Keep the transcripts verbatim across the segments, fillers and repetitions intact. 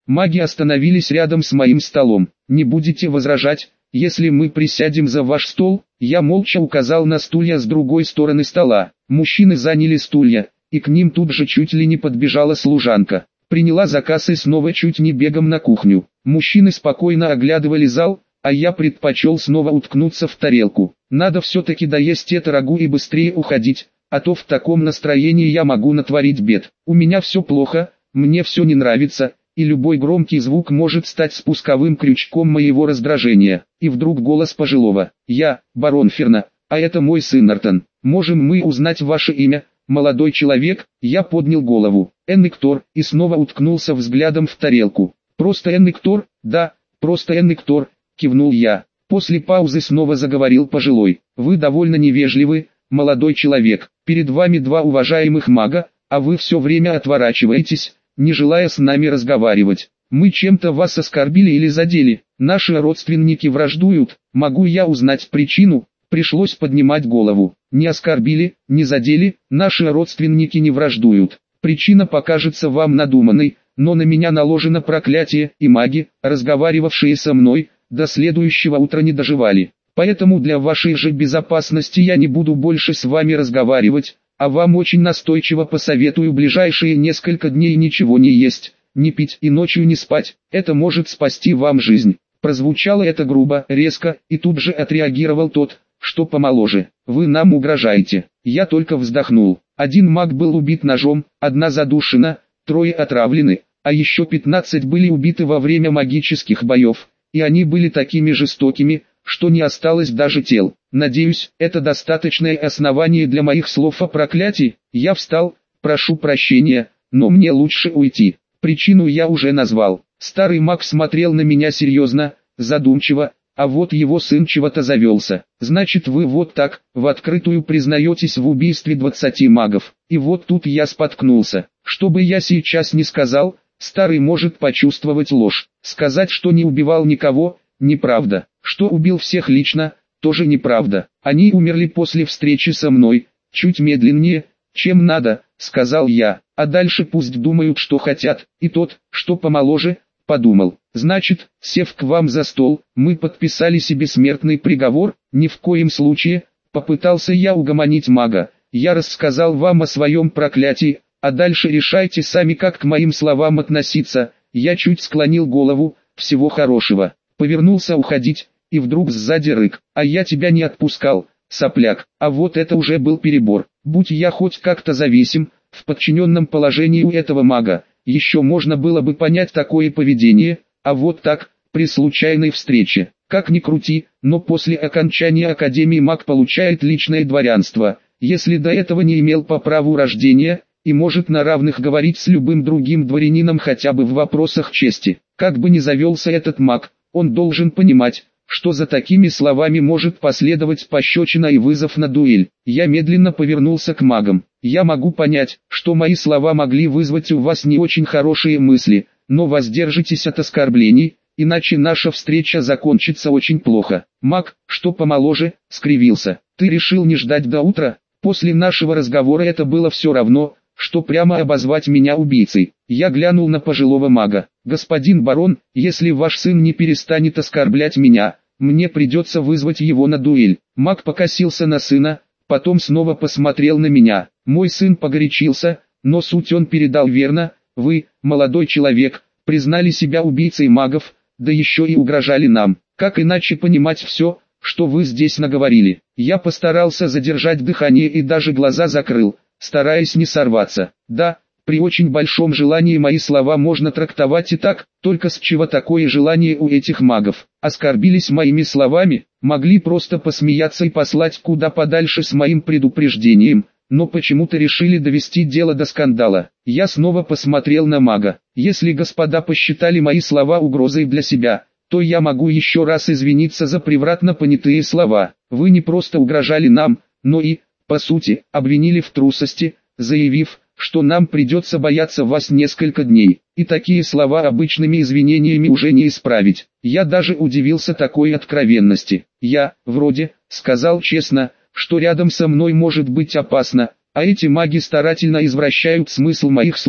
Маги остановились рядом с моим столом. «Не будете возражать, если мы присядем за ваш стол?» Я молча указал на стулья с другой стороны стола. Мужчины заняли стулья, и к ним тут же чуть ли не подбежала служанка. Приняла заказ и снова чуть не бегом на кухню. Мужчины спокойно оглядывали зал, а я предпочел снова уткнуться в тарелку. Надо все-таки доесть это рагу и быстрее уходить, а то в таком настроении я могу натворить бед. У меня все плохо, мне все не нравится, и любой громкий звук может стать спусковым крючком моего раздражения. И вдруг голос пожилого: «Я, барон Ферна, а это мой сын Нортон. Можем мы узнать ваше имя, молодой человек?» Я поднял голову. «Эннектор», и снова уткнулся взглядом в тарелку. «Просто Эннектор?» «Да, просто Эннектор», кивнул я. После паузы снова заговорил пожилой: «Вы довольно невежливы, молодой человек. Перед вами два уважаемых мага, а вы все время отворачиваетесь, не желая с нами разговаривать. Мы чем-то вас оскорбили или задели? Наши родственники враждуют. Могу я узнать причину?» Пришлось поднимать голову. «Не оскорбили, не задели, наши родственники не враждуют. Причина покажется вам надуманной, но на меня наложено проклятие, и маги, разговаривавшие со мной, до следующего утра не доживали. Поэтому для вашей же безопасности я не буду больше с вами разговаривать, а вам очень настойчиво посоветую ближайшие несколько дней ничего не есть, не пить и ночью не спать. Это может спасти вам жизнь». Прозвучало это грубо, резко, и тут же отреагировал тот, что помоложе: «Вы нам угрожаете». Я только вздохнул. Один маг был убит ножом, одна задушена, трое отравлены, а еще пятнадцать были убиты во время магических боев, и они были такими жестокими, что не осталось даже тел. Надеюсь, это достаточное основание для моих слов о проклятии. Я встал: «Прошу прощения, но мне лучше уйти. Причину я уже назвал». Старый маг смотрел на меня серьезно, задумчиво, а вот его сын чего-то завелся. «Значит, вы вот так, в открытую признаетесь в убийстве двадцати магов?» И вот тут я споткнулся. Что бы я сейчас ни сказал, старый может почувствовать ложь. Сказать, что не убивал никого, неправда. Что убил всех лично, тоже неправда. Они умерли после встречи со мной, чуть медленнее, чем надо, сказал я. А дальше пусть думают, что хотят. И тот, что помоложе, подумал: «Значит, сев к вам за стол, мы подписали себе смертный приговор?» «Ни в коем случае», попытался я угомонить мага. «Я рассказал вам о своем проклятии, а дальше решайте сами, как к моим словам относиться». Я чуть склонил голову: «Всего хорошего». Повернулся уходить, и вдруг сзади рык: «А я тебя не отпускал, сопляк». А вот это уже был перебор. Будь я хоть как-то зависим, в подчиненном положении у этого мага, еще можно было бы понять такое поведение, а вот так, при случайной встрече. Как ни крути, но после окончания Академии маг получает личное дворянство, если до этого не имел по праву рождения, и может на равных говорить с любым другим дворянином хотя бы в вопросах чести. Как бы ни завелся этот маг, он должен понимать, что за такими словами может последовать пощечина и вызов на дуэль. Я медленно повернулся к магам. «Я могу понять, что мои слова могли вызвать у вас не очень хорошие мысли, но воздержитесь от оскорблений, иначе наша встреча закончится очень плохо». Маг, что помоложе, скривился: «Ты решил не ждать до утра? После нашего разговора это было все равно, что прямо обозвать меня убийцей». Я глянул на пожилого мага. «Господин барон, если ваш сын не перестанет оскорблять меня, мне придется вызвать его на дуэль». Маг покосился на сына, потом снова посмотрел на меня. «Мой сын погорячился, но суть он передал верно. Вы, молодой человек, признали себя убийцей магов, да еще и угрожали нам. Как иначе понимать все, что вы здесь наговорили?» Я постарался задержать дыхание и даже глаза закрыл, стараясь не сорваться. «Да, при очень большом желании мои слова можно трактовать и так, только с чего такое желание у этих магов? Оскорбились моими словами, могли просто посмеяться и послать куда подальше с моим предупреждением, но почему-то решили довести дело до скандала». Я снова посмотрел на мага. «Если господа посчитали мои слова угрозой для себя, то я могу еще раз извиниться за превратно понятые слова. Вы не просто угрожали нам, но и, по сути, обвинили в трусости, заявив, что нам придется бояться вас несколько дней, и такие слова обычными извинениями уже не исправить». Я даже удивился такой откровенности. Я, вроде, сказал честно, что рядом со мной может быть опасно, а эти маги старательно извращают смысл моих слов,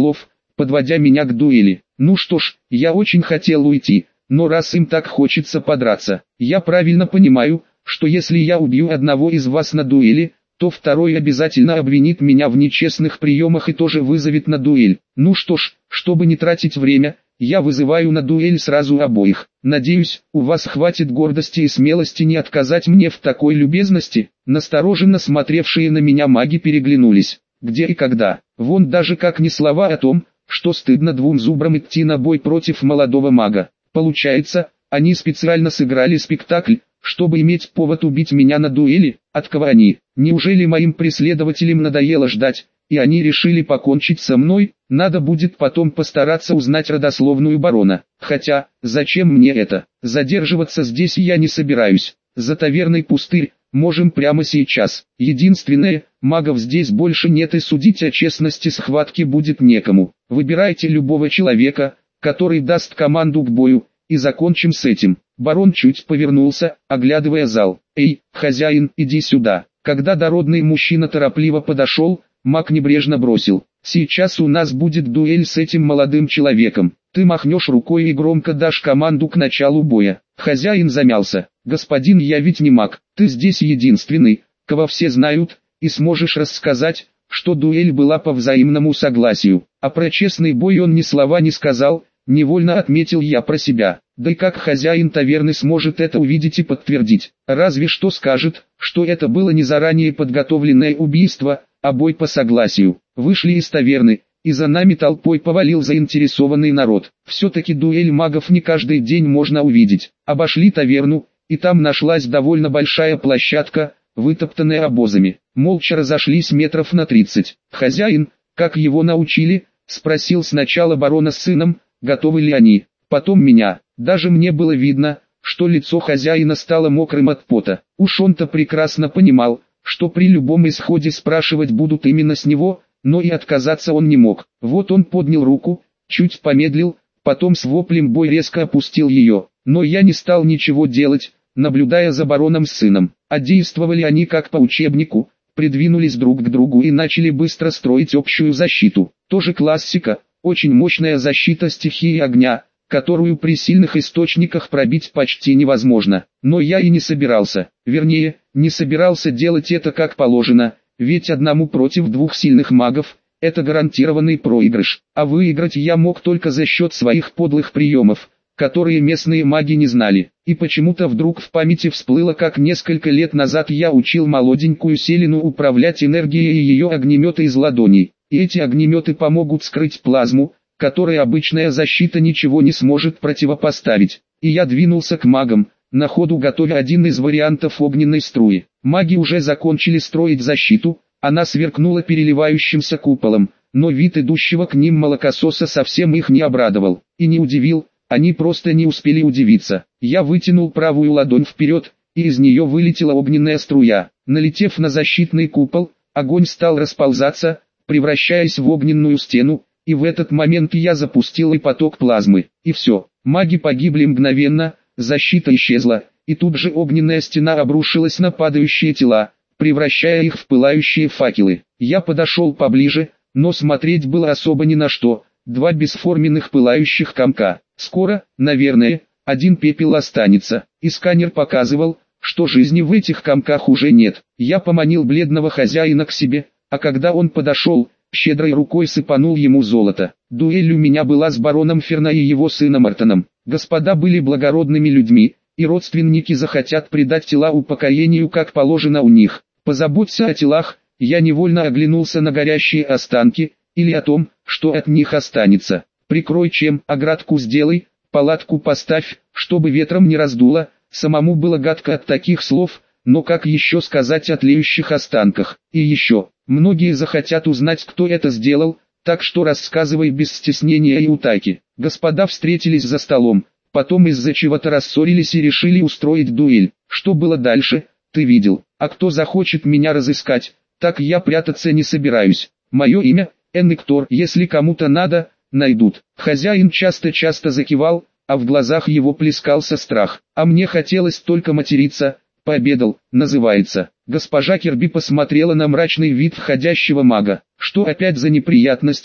подводя меня к дуэли. Ну что ж, я очень хотел уйти, но раз им так хочется подраться, я правильно понимаю, что если я убью одного из вас на дуэли, то второй обязательно обвинит меня в нечестных приемах и тоже вызовет на дуэль. Ну что ж, чтобы не тратить время, я вызываю на дуэль сразу обоих. Надеюсь, у вас хватит гордости и смелости не отказать мне в такой любезности. Настороженно смотревшие на меня маги переглянулись. Где и когда? Вон даже как ни слова о том, что стыдно двум зубрам идти на бой против молодого мага. Получается, они специально сыграли спектакль, чтобы иметь повод убить меня на дуэли. От кого они? Неужели моим преследователям надоело ждать, и они решили покончить со мной? Надо будет потом постараться узнать родословную барона. Хотя, зачем мне это? Задерживаться здесь я не собираюсь. За таверной пустырь, можем прямо сейчас. Единственное, магов здесь больше нет и судить о честности схватки будет некому. Выбирайте любого человека, который даст команду к бою, и закончим с этим. Барон чуть повернулся, оглядывая зал. «Эй, хозяин, иди сюда». Когда дородный мужчина торопливо подошел, маг небрежно бросил: «Сейчас у нас будет дуэль с этим молодым человеком. Ты махнешь рукой и громко дашь команду к началу боя». Хозяин замялся. «Господин, я ведь не маг, ты здесь единственный, кого все знают, и сможешь рассказать, что дуэль была по взаимному согласию». А про честный бой он ни слова не сказал, невольно отметил я про себя. Да и как хозяин таверны сможет это увидеть и подтвердить? Разве что скажет, что это было не заранее подготовленное убийство, а бой по согласию. Вышли из таверны, и за нами толпой повалил заинтересованный народ. Все-таки дуэль магов не каждый день можно увидеть. Обошли таверну, и там нашлась довольно большая площадка, вытоптанная обозами. Молча разошлись метров на тридцать. Хозяин, как его научили, спросил сначала барона с сыном, готовы ли они, потом меня. Даже мне было видно, что лицо хозяина стало мокрым от пота. Уж он-то прекрасно понимал, что при любом исходе спрашивать будут именно с него, но и отказаться он не мог. Вот он поднял руку, чуть помедлил, потом с воплем бой резко опустил ее. Но я не стал ничего делать, наблюдая за бароном с сыном. А действовали они как по учебнику, придвинулись друг к другу и начали быстро строить общую защиту. Тоже классика, очень мощная защита стихии огня, которую при сильных источниках пробить почти невозможно. Но я и не собирался, вернее, не собирался делать это как положено, ведь одному против двух сильных магов – это гарантированный проигрыш. А выиграть я мог только за счет своих подлых приемов, которые местные маги не знали. И почему-то вдруг в памяти всплыло, как несколько лет назад я учил молоденькую Селину управлять энергией ее огнемета из ладоней. И эти огнеметы помогут скрыть плазму, которой обычная защита ничего не сможет противопоставить. И я двинулся к магам, на ходу готовя один из вариантов огненной струи. Маги уже закончили строить защиту, она сверкнула переливающимся куполом, но вид идущего к ним молокососа совсем их не обрадовал, и не удивил, они просто не успели удивиться. Я вытянул правую ладонь вперед, и из нее вылетела огненная струя. Налетев на защитный купол, огонь стал расползаться, превращаясь в огненную стену, и в этот момент я запустил и поток плазмы, и все, маги погибли мгновенно, защита исчезла, и тут же огненная стена обрушилась на падающие тела, превращая их в пылающие факелы. Я подошел поближе, но смотреть было особо ни на что, два бесформенных пылающих комка. Скоро, наверное, один пепел останется, и сканер показывал, что жизни в этих комках уже нет. Я поманил бледного хозяина к себе, а когда он подошел, щедрой рукой сыпанул ему золото. Дуэль у меня была с бароном Ферна и его сыном Мартоном. Господа были благородными людьми, и родственники захотят предать тела упокоению как положено у них. Позаботься о телах, я невольно оглянулся на горящие останки, или о том, что от них останется. Прикрой чем, оградку сделай, палатку поставь, чтобы ветром не раздуло. Самому было гадко от таких слов, но как еще сказать о тлеющих останках? И еще, многие захотят узнать, кто это сделал, так что рассказывай без стеснения и утайки. Господа встретились за столом, потом из-за чего-то рассорились и решили устроить дуэль. Что было дальше, ты видел. А кто захочет меня разыскать, так я прятаться не собираюсь. Мое имя – Эннектор, если кому-то надо, найдут. Хозяин часто-часто закивал, а в глазах его плескался страх. А мне хотелось только материться. Пообедал, называется. Госпожа Кирби посмотрела на мрачный вид входящего мага. Что опять за неприятности?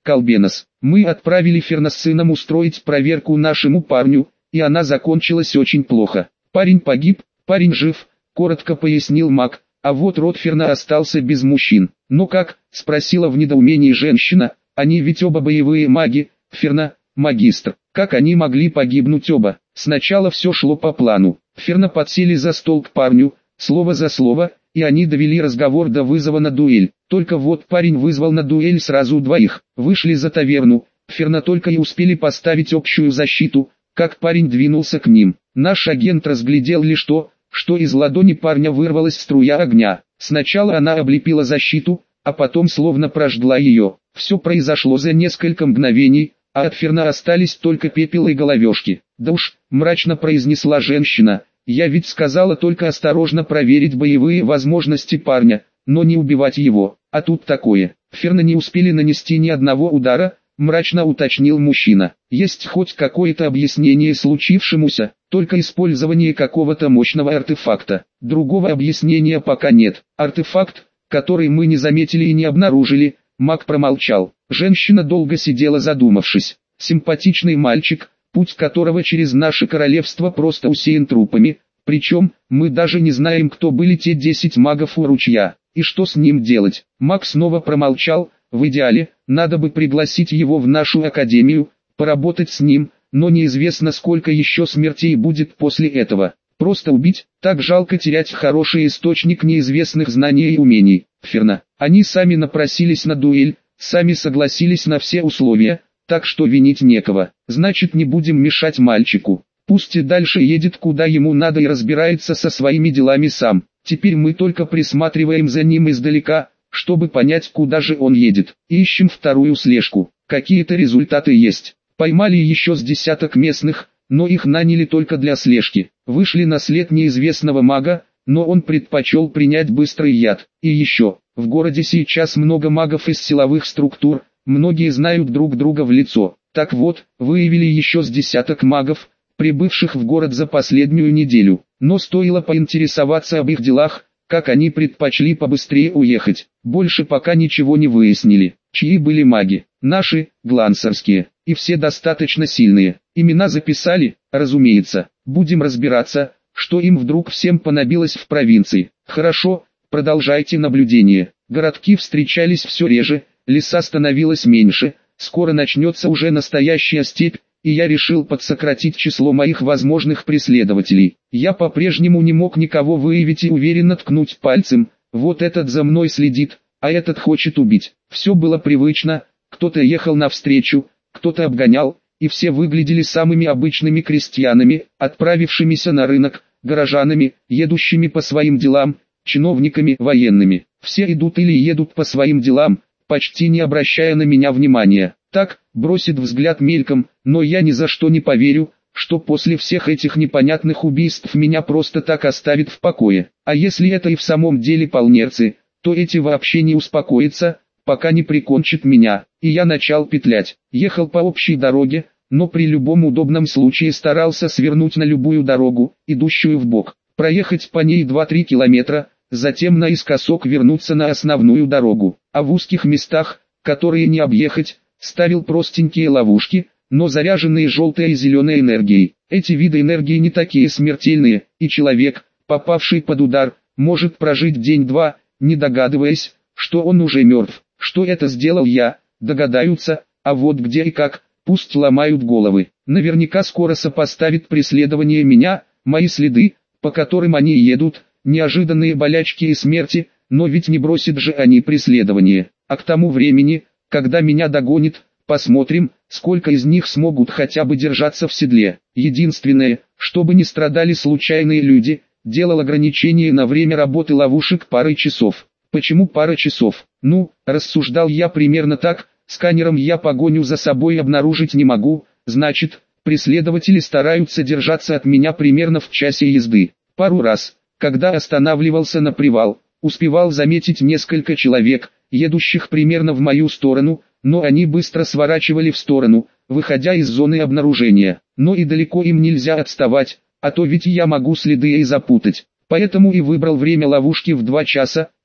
Колбенос. Мы отправили Ферна с сыном устроить проверку нашему парню, и она закончилась очень плохо. Парень погиб, парень жив, коротко пояснил маг, а вот род Ферна остался без мужчин. «Ну как?» – спросила в недоумении женщина, «они ведь оба боевые маги, Ферна – магистр. Как они могли погибнуть оба?» Сначала все шло по плану. Ферна подсели за стол к парню, слово за слово, и они довели разговор до вызова на дуэль. Только вот парень вызвал на дуэль сразу двоих. Вышли за таверну, Ферна только и успели поставить общую защиту, как парень двинулся к ним. Наш агент разглядел лишь то, что из ладони парня вырвалась струя огня. Сначала она облепила защиту, а потом словно прожгла ее. Все произошло за несколько мгновений, а от Ферна остались только пепел и головешки. «Да уж», — мрачно произнесла женщина, — «я ведь сказала только осторожно проверить боевые возможности парня, но не убивать его, а тут такое». Ферна не успели нанести ни одного удара, мрачно уточнил мужчина. «Есть хоть какое-то объяснение случившемуся, только использование какого-то мощного артефакта. Другого объяснения пока нет. Артефакт, который мы не заметили и не обнаружили». Маг промолчал. Женщина долго сидела задумавшись. Симпатичный мальчик, путь которого через наше королевство просто усеян трупами, причем, мы даже не знаем, кто были те десять магов у ручья, и что с ним делать. Маг снова промолчал. В идеале, надо бы пригласить его в нашу академию, поработать с ним, но неизвестно, сколько еще смертей будет после этого. Просто убить, так жалко терять хороший источник неизвестных знаний и умений. Ферна, они сами напросились на дуэль, сами согласились на все условия, так что винить некого. Значит, не будем мешать мальчику. Пусть и дальше едет куда ему надо и разбирается со своими делами сам. Теперь мы только присматриваем за ним издалека, чтобы понять, куда же он едет. Ищем вторую слежку. Какие-то результаты есть. Поймали еще с десяток местных, но их наняли только для слежки. Вышли на след неизвестного мага, но он предпочел принять быстрый яд. И еще, в городе сейчас много магов из силовых структур, многие знают друг друга в лицо. Так вот, выявили еще с десяток магов, прибывших в город за последнюю неделю. Но стоило поинтересоваться об их делах, как они предпочли побыстрее уехать. Больше пока ничего не выяснили. Чьи были маги? Наши, глансерские. И все достаточно сильные. Имена записали? Разумеется. Будем разбираться, что им вдруг всем понадобилось в провинции. Хорошо, продолжайте наблюдение. Городки встречались все реже, леса становилось меньше, скоро начнется уже настоящая степь, и я решил подсократить число моих возможных преследователей. Я по-прежнему не мог никого выявить и уверенно ткнуть пальцем, вот этот за мной следит, а этот хочет убить. Все было привычно, кто-то ехал навстречу, кто-то обгонял, и все выглядели самыми обычными крестьянами, отправившимися на рынок, горожанами, едущими по своим делам, чиновниками, военными. Все идут или едут по своим делам, почти не обращая на меня внимания. Так, бросит взгляд мельком, но я ни за что не поверю, что после всех этих непонятных убийств меня просто так оставит в покое. А если это и в самом деле полнерцы, то эти вообще не успокоятся, пока не прикончат меня. И я начал петлять. Ехал по общей дороге, но при любом удобном случае старался свернуть на любую дорогу, идущую вбок. Проехать по ней два-три километра, затем наискосок вернуться на основную дорогу. А в узких местах, которые не объехать, ставил простенькие ловушки, но заряженные желтой и зеленой энергией. Эти виды энергии не такие смертельные, и человек, попавший под удар, может прожить день-два, не догадываясь, что он уже мертв. Что это сделал я, догадаются, а вот где и как, пусть ломают головы. Наверняка скоро сопоставит преследование меня, мои следы, по которым они едут, неожиданные болячки и смерти, но ведь не бросят же они преследование. А к тому времени, когда меня догонит, посмотрим, сколько из них смогут хотя бы держаться в седле. Единственное, чтобы не страдали случайные люди, делал ограничение на время работы ловушек парой часов. Почему пара часов? Ну, рассуждал я примерно так, сканером я погоню за собой обнаружить не могу, значит, преследователи стараются держаться от меня примерно в часе езды. Пару раз, когда останавливался на привал, успевал заметить несколько человек, едущих примерно в мою сторону, но они быстро сворачивали в сторону, выходя из зоны обнаружения. Но и далеко им нельзя отставать, а то ведь я могу следы и запутать. Поэтому и выбрал время ловушки в два часа,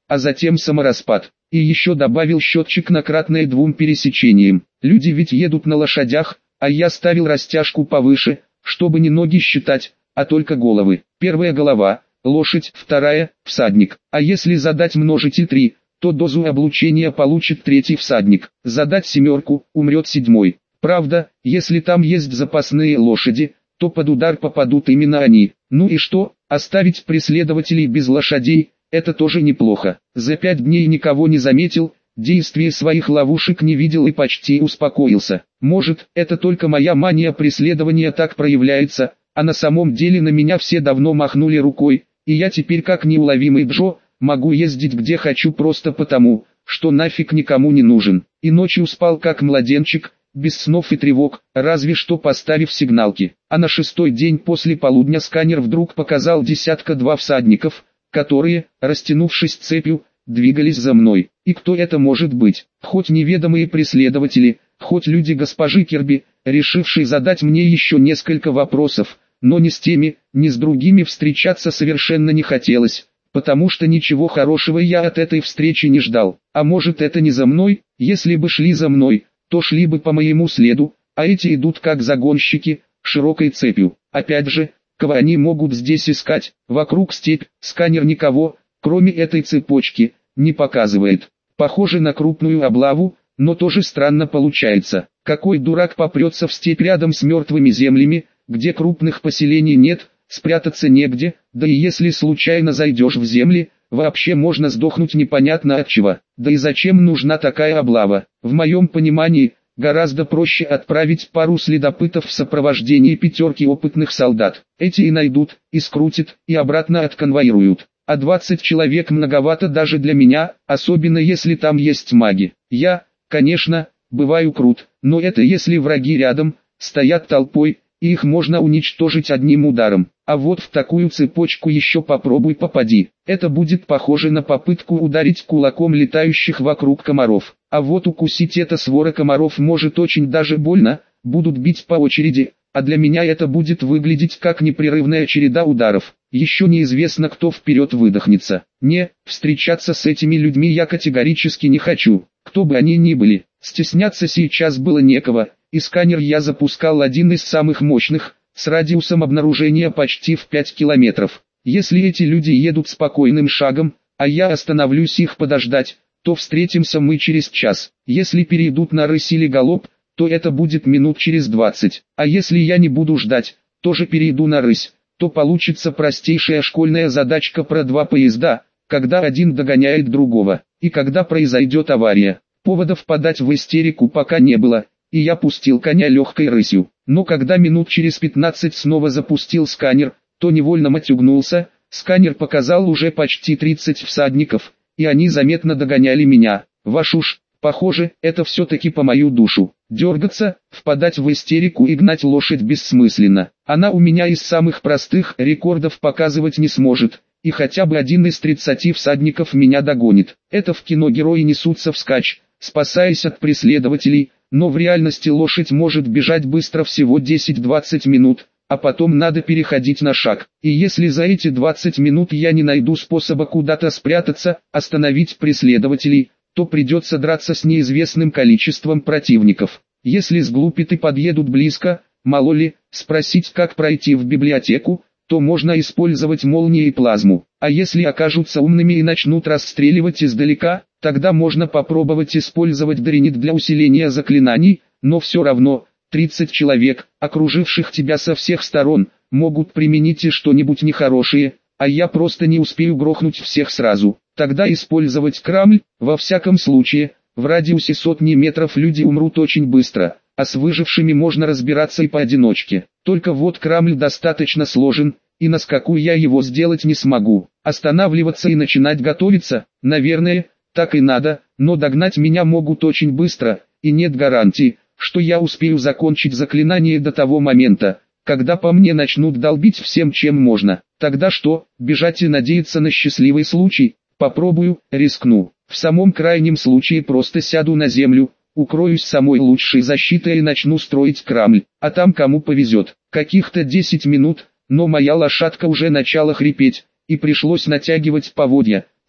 а затем самораспад. И еще добавил счетчик на кратное двум пересечениям. Люди ведь едут на лошадях, а я ставил растяжку повыше, чтобы не ноги считать, а только головы. Первая голова, лошадь, вторая, всадник. А если задать множитель три, то дозу облучения получит третий всадник. Задать семерку, умрет седьмой. Правда, если там есть запасные лошади, то под удар попадут именно они. Ну и что, оставить преследователей без лошадей, это тоже неплохо. За пять дней никого не заметил, действия своих ловушек не видел и почти успокоился. Может, это только моя мания преследования так проявляется, а на самом деле на меня все давно махнули рукой, и я теперь как неуловимый Джо, могу ездить где хочу просто потому, что нафиг никому не нужен. И ночью спал как младенчик, без снов и тревог, разве что поставив сигналки. А на шестой день после полудня сканер вдруг показал десятка-два всадников, которые, растянувшись цепью, двигались за мной. И кто это может быть? Хоть неведомые преследователи, хоть люди госпожи Кирби, решившие задать мне еще несколько вопросов, но ни с теми, ни с другими встречаться совершенно не хотелось, потому что ничего хорошего я от этой встречи не ждал. А может, это не за мной? Если бы шли за мной, то шли бы по моему следу, а эти идут как загонщики, широкой цепью. Опять же, кого они могут здесь искать? Вокруг степь, сканер никого, кроме этой цепочки, не показывает. Похоже на крупную облаву, но тоже странно получается. Какой дурак попрется в степь рядом с мертвыми землями, где крупных поселений нет, спрятаться негде, да и если случайно зайдешь в земли, вообще можно сдохнуть непонятно от чего. Да и зачем нужна такая облава? В моем понимании, гораздо проще отправить пару следопытов в сопровождении пятерки опытных солдат. Эти и найдут, и скрутят, и обратно отконвоируют. А двадцать человек многовато даже для меня, особенно если там есть маги. Я, конечно, бываю крут, но это если враги рядом, стоят толпой, и их можно уничтожить одним ударом. А вот в такую цепочку еще попробуй попади. Это будет похоже на попытку ударить кулаком летающих вокруг комаров. А вот укусить эта свора комаров может очень даже больно, будут бить по очереди, а для меня это будет выглядеть как непрерывная череда ударов. Еще неизвестно, кто вперед выдохнется. Не, встречаться с этими людьми я категорически не хочу, кто бы они ни были. Стесняться сейчас было некого, и сканер я запускал один из самых мощных, с радиусом обнаружения почти в пять километров. Если эти люди едут спокойным шагом, а я остановлюсь их подождать, то встретимся мы через час. Если перейдут на рысь или галоп, то это будет минут через двадцать. А если я не буду ждать, тоже перейду на рысь, то получится простейшая школьная задачка про два поезда, когда один догоняет другого, и когда произойдет авария. Поводов впадать в истерику пока не было, и я пустил коня легкой рысью. Но когда минут через пятнадцать снова запустил сканер, то невольно матюгнулся. Сканер показал уже почти тридцать всадников, и они заметно догоняли меня. Вашу ж, похоже, это все-таки по мою душу. Дергаться, впадать в истерику и гнать лошадь бессмысленно. Она у меня из самых простых, рекордов показывать не сможет, и хотя бы один из тридцати всадников меня догонит. Это в кино герои несутся вскачь, спасаясь от преследователей, но в реальности лошадь может бежать быстро всего десять-двадцать минут, а потом надо переходить на шаг. И если за эти двадцать минут я не найду способа куда-то спрятаться, остановить преследователей, то придется драться с неизвестным количеством противников. Если сглупят и подъедут близко, мало ли, спросить как пройти в библиотеку, то можно использовать молнии и плазму. А если окажутся умными и начнут расстреливать издалека, тогда можно попробовать использовать даринит для усиления заклинаний, но все равно, тридцать человек, окруживших тебя со всех сторон, могут применить и что-нибудь нехорошее, а я просто не успею грохнуть всех сразу. Тогда использовать крамль, во всяком случае, в радиусе сотни метров люди умрут очень быстро, а с выжившими можно разбираться и поодиночке. Только вот крамль достаточно сложен, и на скаку я его сделать не смогу. Останавливаться и начинать готовиться, наверное, так и надо, но догнать меня могут очень быстро, и нет гарантии, что я успею закончить заклинание до того момента, когда по мне начнут долбить всем чем можно. Тогда что, бежать и надеяться на счастливый случай? Попробую, рискну. В самом крайнем случае просто сяду на землю, укроюсь самой лучшей защитой и начну строить крамль, а там кому повезет. Каких-то десять минут, но моя лошадка уже начала хрипеть, и пришлось натягивать поводья,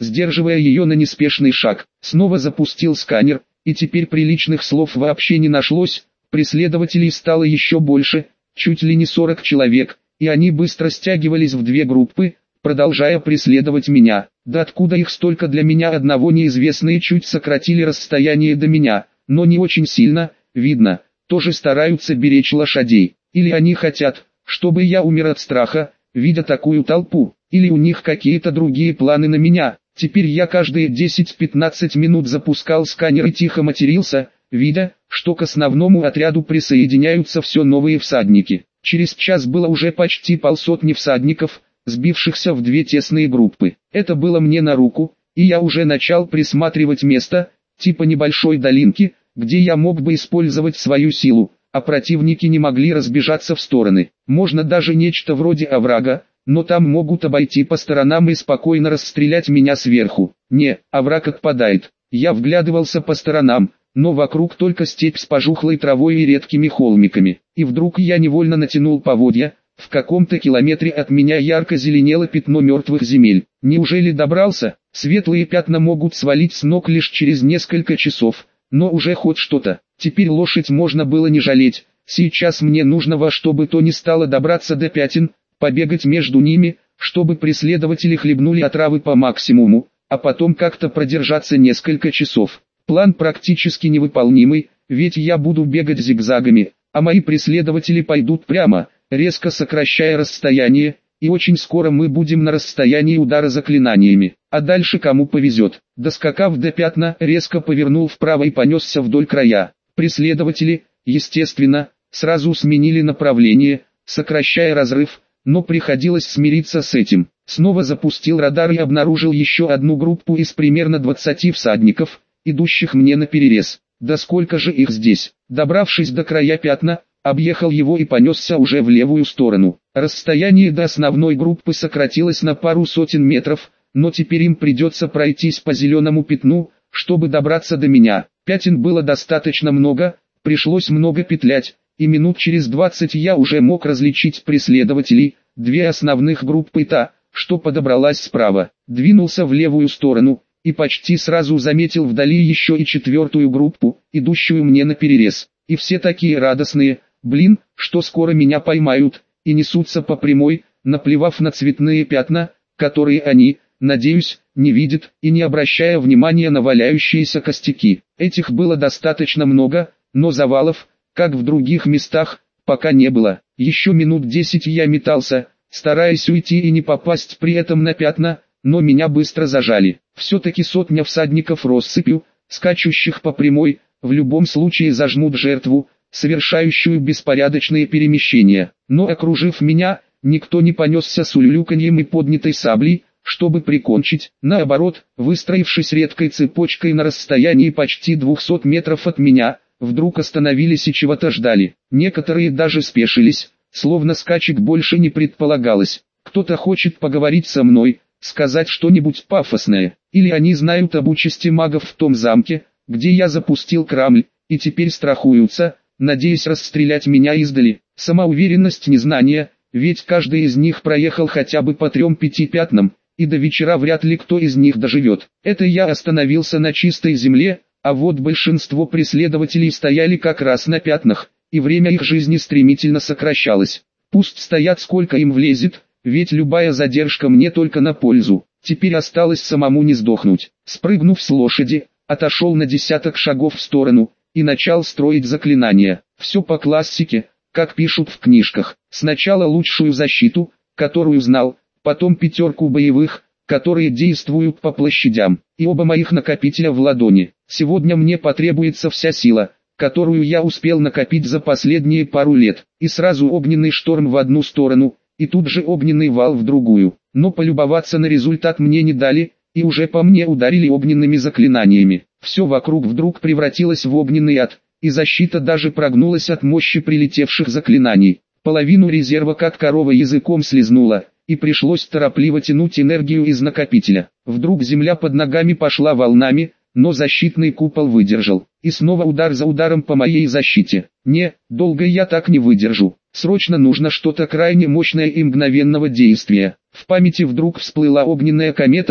сдерживая ее на неспешный шаг. Снова запустил сканер, и теперь приличных слов вообще не нашлось. Преследователей стало еще больше, чуть ли не сорок человек, и они быстро стягивались в две группы, продолжая преследовать меня. Да откуда их столько, для меня одного неизвестные чуть сократили расстояние до меня, но не очень сильно, видно, тоже стараются беречь лошадей. Или они хотят, чтобы я умер от страха, видя такую толпу, или у них какие-то другие планы на меня. Теперь я каждые десять-пятнадцать минут запускал сканер и тихо матерился, видя, что к основному отряду присоединяются все новые всадники. Через час было уже почти полсотни всадников, сбившихся в две тесные группы. Это было мне на руку, и я уже начал присматривать место, типа небольшой долинки, где я мог бы использовать свою силу, а противники не могли разбежаться в стороны. Можно даже нечто вроде оврага, но там могут обойти по сторонам и спокойно расстрелять меня сверху. Не, овраг отпадает. Я вглядывался по сторонам, но вокруг только степь с пожухлой травой и редкими холмиками. И вдруг я невольно натянул поводья. В каком-то километре от меня ярко зеленело пятно мертвых земель. Неужели добрался? Светлые пятна могут свалить с ног лишь через несколько часов, но уже хоть что-то. Теперь лошадь можно было не жалеть. Сейчас мне нужно во что бы то ни стало добраться до пятен, побегать между ними, чтобы преследователи хлебнули отравы по максимуму, а потом как-то продержаться несколько часов. План практически невыполнимый, ведь я буду бегать зигзагами, а мои преследователи пойдут прямо, резко сокращая расстояние, и очень скоро мы будем на расстоянии удара заклинаниями. А дальше кому повезет. Доскакав до пятна, резко повернул вправо и понесся вдоль края. Преследователи, естественно, сразу сменили направление, сокращая разрыв, но приходилось смириться с этим. Снова запустил радар и обнаружил еще одну группу из примерно двадцати всадников, идущих мне наперерез. Да сколько же их здесь? Добравшись до края пятна, объехал его и понесся уже в левую сторону. Расстояние до основной группы сократилось на пару сотен метров, но теперь им придется пройтись по зеленому пятну, чтобы добраться до меня. Пятен было достаточно много, пришлось много петлять, и минут через двадцать я уже мог различить преследователей. Две основных группы, та, что подобралась справа, двинулся в левую сторону, и почти сразу заметил вдали еще и четвертую группу, идущую мне наперерез. И все такие радостные, блин, что скоро меня поймают, и несутся по прямой, наплевав на цветные пятна, которые они, надеюсь, не видят, и не обращая внимания на валяющиеся костяки. Этих было достаточно много, но завалов, как в других местах, пока не было. Еще минут десять я метался, стараясь уйти и не попасть при этом на пятна, но меня быстро зажали. Все-таки сотня всадников россыпью, скачущих по прямой, в любом случае зажмут жертву, совершающую беспорядочные перемещения. Но окружив меня, никто не понесся с улюлюканьем и поднятой саблей, чтобы прикончить. Наоборот, выстроившись редкой цепочкой на расстоянии почти двухсот метров от меня, вдруг остановились и чего-то ждали. Некоторые даже спешились, словно скачек больше не предполагалось. Кто-то хочет поговорить со мной, сказать что-нибудь пафосное, или они знают об участи магов в том замке, где я запустил Крамль, и теперь страхуются, надеясь расстрелять меня издали. Самоуверенность незнания, ведь каждый из них проехал хотя бы по трем-пяти пятнам, и до вечера вряд ли кто из них доживет. Это я остановился на чистой земле, а вот большинство преследователей стояли как раз на пятнах, и время их жизни стремительно сокращалось. Пусть стоят сколько им влезет, ведь любая задержка мне только на пользу. Теперь осталось самому не сдохнуть. Спрыгнув с лошади, отошел на десяток шагов в сторону, и начал строить заклинания. Все по классике, как пишут в книжках. Сначала лучшую защиту, которую знал, потом пятерку боевых, которые действуют по площадям, и оба моих накопителя в ладони. Сегодня мне потребуется вся сила, которую я успел накопить за последние пару лет, и сразу огненный шторм в одну сторону, и тут же огненный вал в другую. Но полюбоваться на результат мне не дали, и уже по мне ударили огненными заклинаниями. Все вокруг вдруг превратилось в огненный ад, и защита даже прогнулась от мощи прилетевших заклинаний. Половину резерва как корова языком слезнула, и пришлось торопливо тянуть энергию из накопителя. Вдруг земля под ногами пошла волнами, но защитный купол выдержал. И снова удар за ударом по моей защите. Не, долго я так не выдержу. Срочно нужно что-то крайне мощное и мгновенного действия. В памяти вдруг всплыла огненная комета,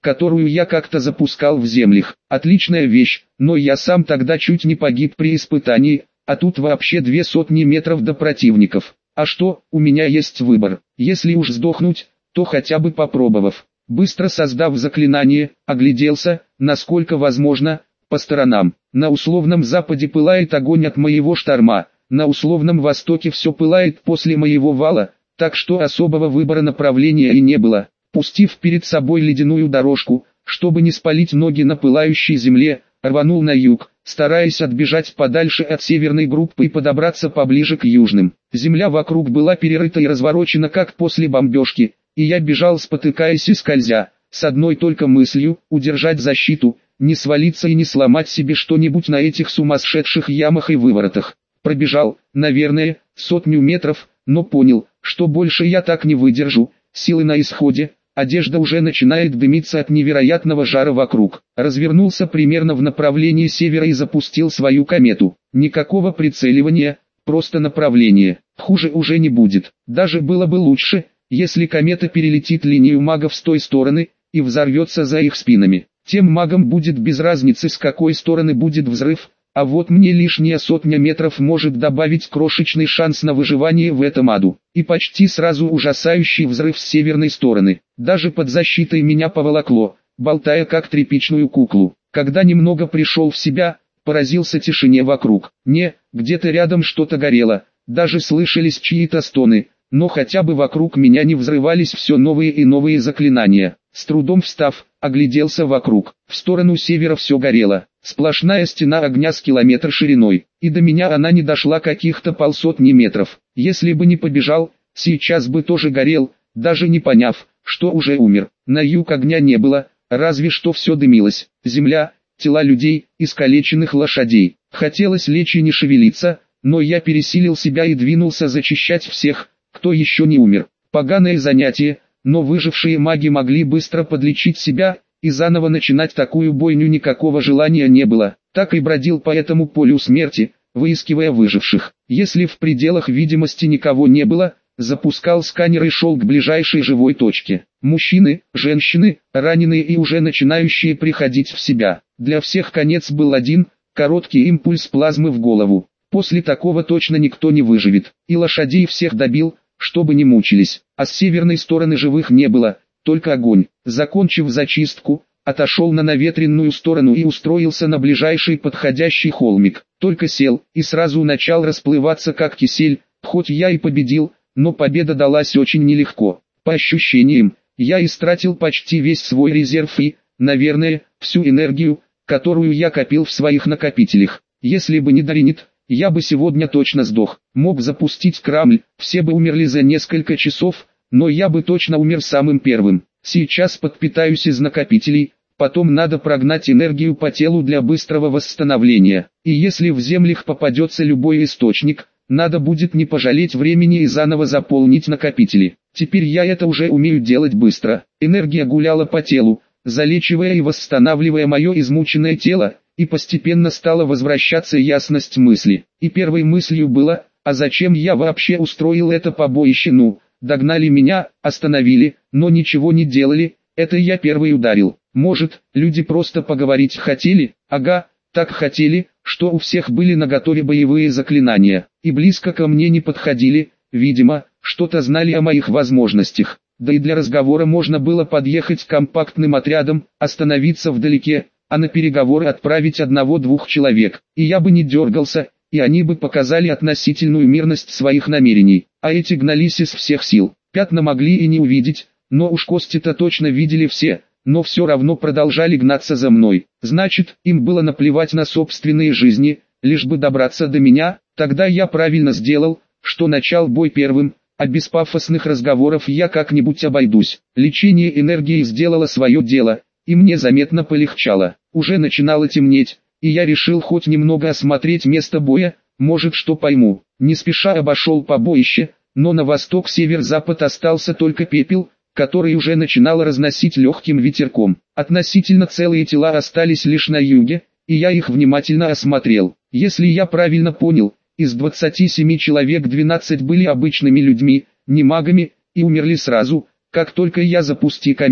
которую я как-то запускал в землях. Отличная вещь, но я сам тогда чуть не погиб при испытании, а тут вообще две сотни метров до противников. А что, у меня есть выбор, если уж сдохнуть, то хотя бы попробовав. Быстро создав заклинание, огляделся, насколько возможно, по сторонам. На условном западе пылает огонь от моего шторма, на условном востоке все пылает после моего вала, так что особого выбора направления и не было. Пустив перед собой ледяную дорожку, чтобы не спалить ноги на пылающей земле, рванул на юг, стараясь отбежать подальше от северной группы и подобраться поближе к южным. Земля вокруг была перерыта и разворочена как после бомбежки, и я бежал, спотыкаясь и скользя, с одной только мыслью – удержать защиту, не свалиться и не сломать себе что-нибудь на этих сумасшедших ямах и выворотах. Пробежал, наверное, сотню метров, но понял, что больше я так не выдержу, силы на исходе, одежда уже начинает дымиться от невероятного жара вокруг. Развернулся примерно в направлении севера и запустил свою комету. Никакого прицеливания, просто направление. Хуже уже не будет. Даже было бы лучше, если комета перелетит линию магов с той стороны и взорвется за их спинами. Тем магам будет без разницы, с какой стороны будет взрыв, а вот мне лишняя сотня метров может добавить крошечный шанс на выживание в этом аду. И почти сразу ужасающий взрыв с северной стороны. Даже под защитой меня поволокло, болтая как тряпичную куклу. Когда немного пришел в себя, поразился тишине вокруг. Не, где-то рядом что-то горело, даже слышались чьи-то стоны, но хотя бы вокруг меня не взрывались все новые и новые заклинания. С трудом встав, огляделся вокруг. В сторону севера все горело. Сплошная стена огня с километр шириной, и до меня она не дошла каких-то полсотни метров. Если бы не побежал, сейчас бы тоже горел, даже не поняв, что уже умер. На юг огня не было, разве что все дымилось. Земля, тела людей, искалеченных лошадей. Хотелось лечь и не шевелиться, но я пересилил себя и двинулся зачищать всех, кто еще не умер. Поганое занятие, но выжившие маги могли быстро подлечить себя, и заново начинать такую бойню никакого желания не было. Так и бродил по этому полю смерти, выискивая выживших. Если в пределах видимости никого не было, запускал сканер и шел к ближайшей живой точке. Мужчины, женщины, раненые и уже начинающие приходить в себя. Для всех конец был один, короткий импульс плазмы в голову. После такого точно никто не выживет. И лошадей всех добил, чтобы не мучились. А с северной стороны живых не было, только огонь. Закончив зачистку, отошел на наветренную сторону и устроился на ближайший подходящий холмик. Только сел, и сразу начал расплываться как кисель, хоть я и победил, но победа далась очень нелегко. По ощущениям, я истратил почти весь свой резерв и, наверное, всю энергию, которую я копил в своих накопителях. Если бы не Даринит, я бы сегодня точно сдох. Мог запустить Крамль, все бы умерли за несколько часов, но я бы точно умер самым первым. Сейчас подпитаюсь из накопителей, потом надо прогнать энергию по телу для быстрого восстановления. И если в землях попадется любой источник, надо будет не пожалеть времени и заново заполнить накопители. Теперь я это уже умею делать быстро. Энергия гуляла по телу, залечивая и восстанавливая мое измученное тело, и постепенно стала возвращаться ясность мысли. И первой мыслью было, а зачем я вообще устроил это побоище? Ну, догнали меня, остановили, но ничего не делали, это я первый ударил. Может, люди просто поговорить хотели? Ага, так хотели, что у всех были наготове боевые заклинания, и близко ко мне не подходили, видимо, что-то знали о моих возможностях. Да и для разговора можно было подъехать компактным отрядом, остановиться вдалеке, а на переговоры отправить одного-двух человек, и я бы не дергался, и они бы показали относительную мирность своих намерений, а эти гнались из всех сил. Пятна могли и не увидеть, но уж кости-то точно видели все, но все равно продолжали гнаться за мной. Значит, им было наплевать на собственные жизни, лишь бы добраться до меня. Тогда я правильно сделал, что начал бой первым, а без пафосных разговоров я как-нибудь обойдусь. Лечение энергии сделало свое дело, и мне заметно полегчало. Уже начинало темнеть, и я решил хоть немного осмотреть место боя, может что пойму. Не спеша обошел побоище, но на восток, север, запад остался только пепел, который уже начинало разносить легким ветерком. Относительно целые тела остались лишь на юге, и я их внимательно осмотрел. Если я правильно понял, из двадцати семи человек двенадцать были обычными людьми, не магами, и умерли сразу, как только я запустил комету.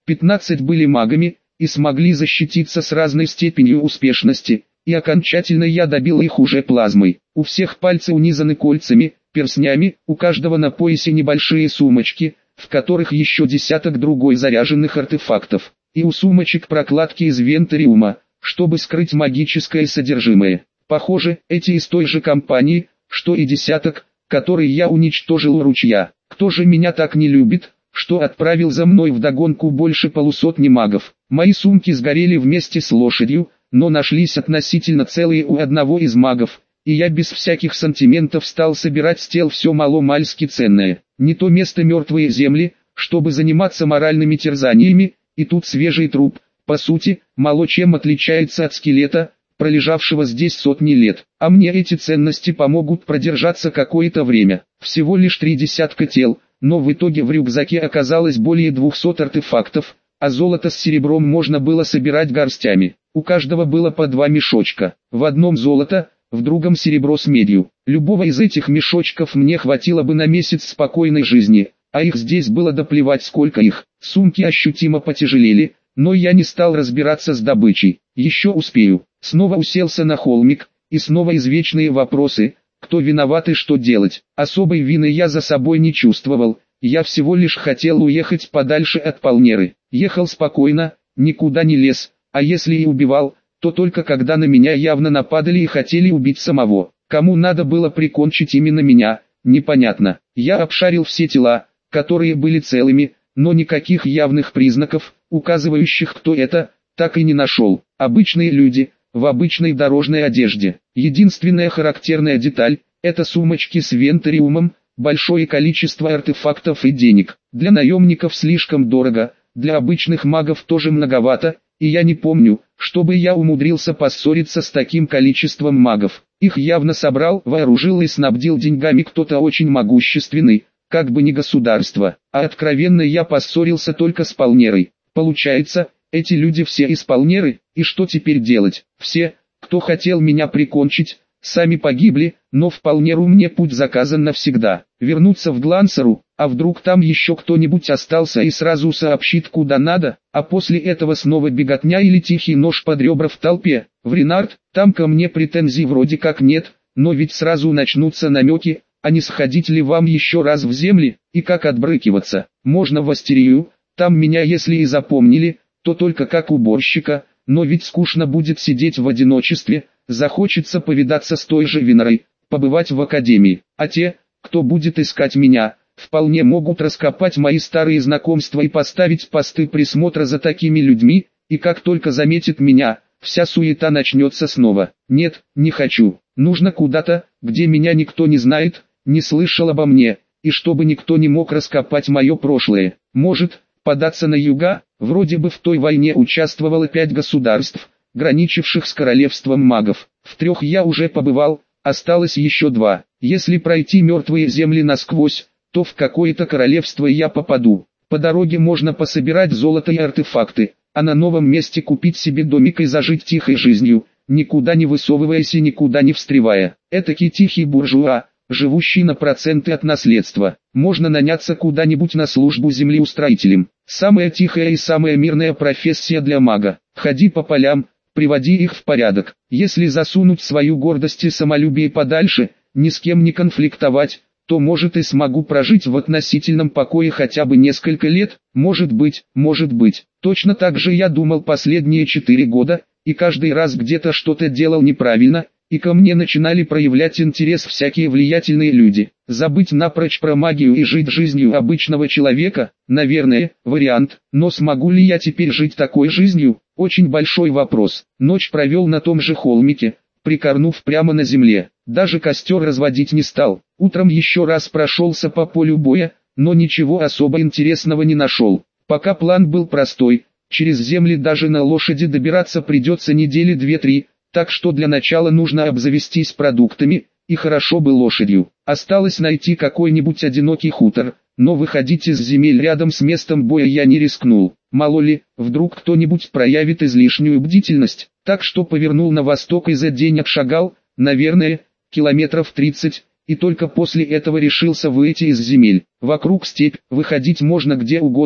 пятнадцать были магами и смогли защититься с разной степенью успешности, и окончательно я добил их уже плазмой. У всех пальцы унизаны кольцами, перстнями, у каждого на поясе небольшие сумочки, в которых еще десяток другой заряженных артефактов, и у сумочек прокладки из вентариума, чтобы скрыть магическое содержимое. Похоже, эти из той же компании, что и десяток, который я уничтожил у ручья. Кто же меня так не любит, что отправил за мной вдогонку больше полусотни магов? Мои сумки сгорели вместе с лошадью, но нашлись относительно целые у одного из магов, и я без всяких сантиментов стал собирать с тел все мало-мальски ценное. Не то место мертвые земли, чтобы заниматься моральными терзаниями, и тут свежий труп, по сути, мало чем отличается от скелета, пролежавшего здесь сотни лет. А мне эти ценности помогут продержаться какое-то время. Всего лишь три десятка тел, но в итоге в рюкзаке оказалось более двухсот артефактов, а золото с серебром можно было собирать горстями. У каждого было по два мешочка. В одном золото, в другом серебро с медью. Любого из этих мешочков мне хватило бы на месяц спокойной жизни, а их здесь было да плевать сколько их. Сумки ощутимо потяжелели, но я не стал разбираться с добычей. Еще успею. Снова уселся на холмик, и снова извечные вопросы: кто виноват и что делать. Особой вины я за собой не чувствовал, я всего лишь хотел уехать подальше от Палмеры. Ехал спокойно, никуда не лез, а если и убивал, то только когда на меня явно нападали и хотели убить самого. Кому надо было прикончить именно меня, непонятно. Я обшарил все тела, которые были целыми, но никаких явных признаков, указывающих кто это, так и не нашел. Обычные люди, в обычной дорожной одежде. Единственная характерная деталь – это сумочки с вентариумом, большое количество артефактов и денег. Для наемников слишком дорого, для обычных магов тоже многовато, и я не помню, чтобы я умудрился поссориться с таким количеством магов. Их явно собрал, вооружил и снабдил деньгами кто-то очень могущественный, как бы не государство, а откровенно я поссорился только с Палмерой. Получается, эти люди все из Палмеры, и что теперь делать? Все, кто хотел меня прикончить, сами погибли, но в Палмеру мне путь заказан навсегда. Вернуться в Глансеру, а вдруг там еще кто-нибудь остался и сразу сообщит куда надо, а после этого снова беготня или тихий нож под ребра в толпе. В Ренард, там ко мне претензий вроде как нет, но ведь сразу начнутся намеки, а не сходить ли вам еще раз в земли, и как отбрыкиваться. Можно в Астерию, там меня если и запомнили, то только как уборщика, но ведь скучно будет сидеть в одиночестве, захочется повидаться с той же Винорой, побывать в академии. А те, кто будет искать меня, вполне могут раскопать мои старые знакомства и поставить посты присмотра за такими людьми, и как только заметят меня, вся суета начнется снова. Нет, не хочу. Нужно куда-то, где меня никто не знает, не слышал обо мне, и чтобы никто не мог раскопать мое прошлое. Может, податься на юга? Вроде бы в той войне участвовало пять государств, граничивших с королевством магов. В трех я уже побывал, осталось еще два. Если пройти мертвые земли насквозь, то в какое-то королевство я попаду. По дороге можно пособирать золото и артефакты, а на новом месте купить себе домик и зажить тихой жизнью, никуда не высовываясь и никуда не встревая. Этакий тихий буржуа, живущий на проценты от наследства. Можно наняться куда-нибудь на службу землеустроителем. Самая тихая и самая мирная профессия для мага. Ходи по полям, приводи их в порядок. Если засунуть свою гордость и самолюбие подальше, ни с кем не конфликтовать, то может и смогу прожить в относительном покое хотя бы несколько лет, может быть, может быть. Точно так же я думал последние четыре года, и каждый раз где-то что-то делал неправильно, и ко мне начинали проявлять интерес всякие влиятельные люди. Забыть напрочь про магию и жить жизнью обычного человека, наверное, вариант, но смогу ли я теперь жить такой жизнью, очень большой вопрос. Ночь провел на том же холмике, прикорнув прямо на земле, даже костер разводить не стал. Утром еще раз прошелся по полю боя, но ничего особо интересного не нашел. Пока план был простой, через земли даже на лошади добираться придется недели две-три, так что для начала нужно обзавестись продуктами, и хорошо бы лошадью. Осталось найти какой-нибудь одинокий хутор, но выходить из земель рядом с местом боя я не рискнул. Мало ли, вдруг кто-нибудь проявит излишнюю бдительность, так что повернул на восток и за день отшагал, наверное, километров тридцать, и только после этого решился выйти из земель. Вокруг степь, выходить можно где угодно,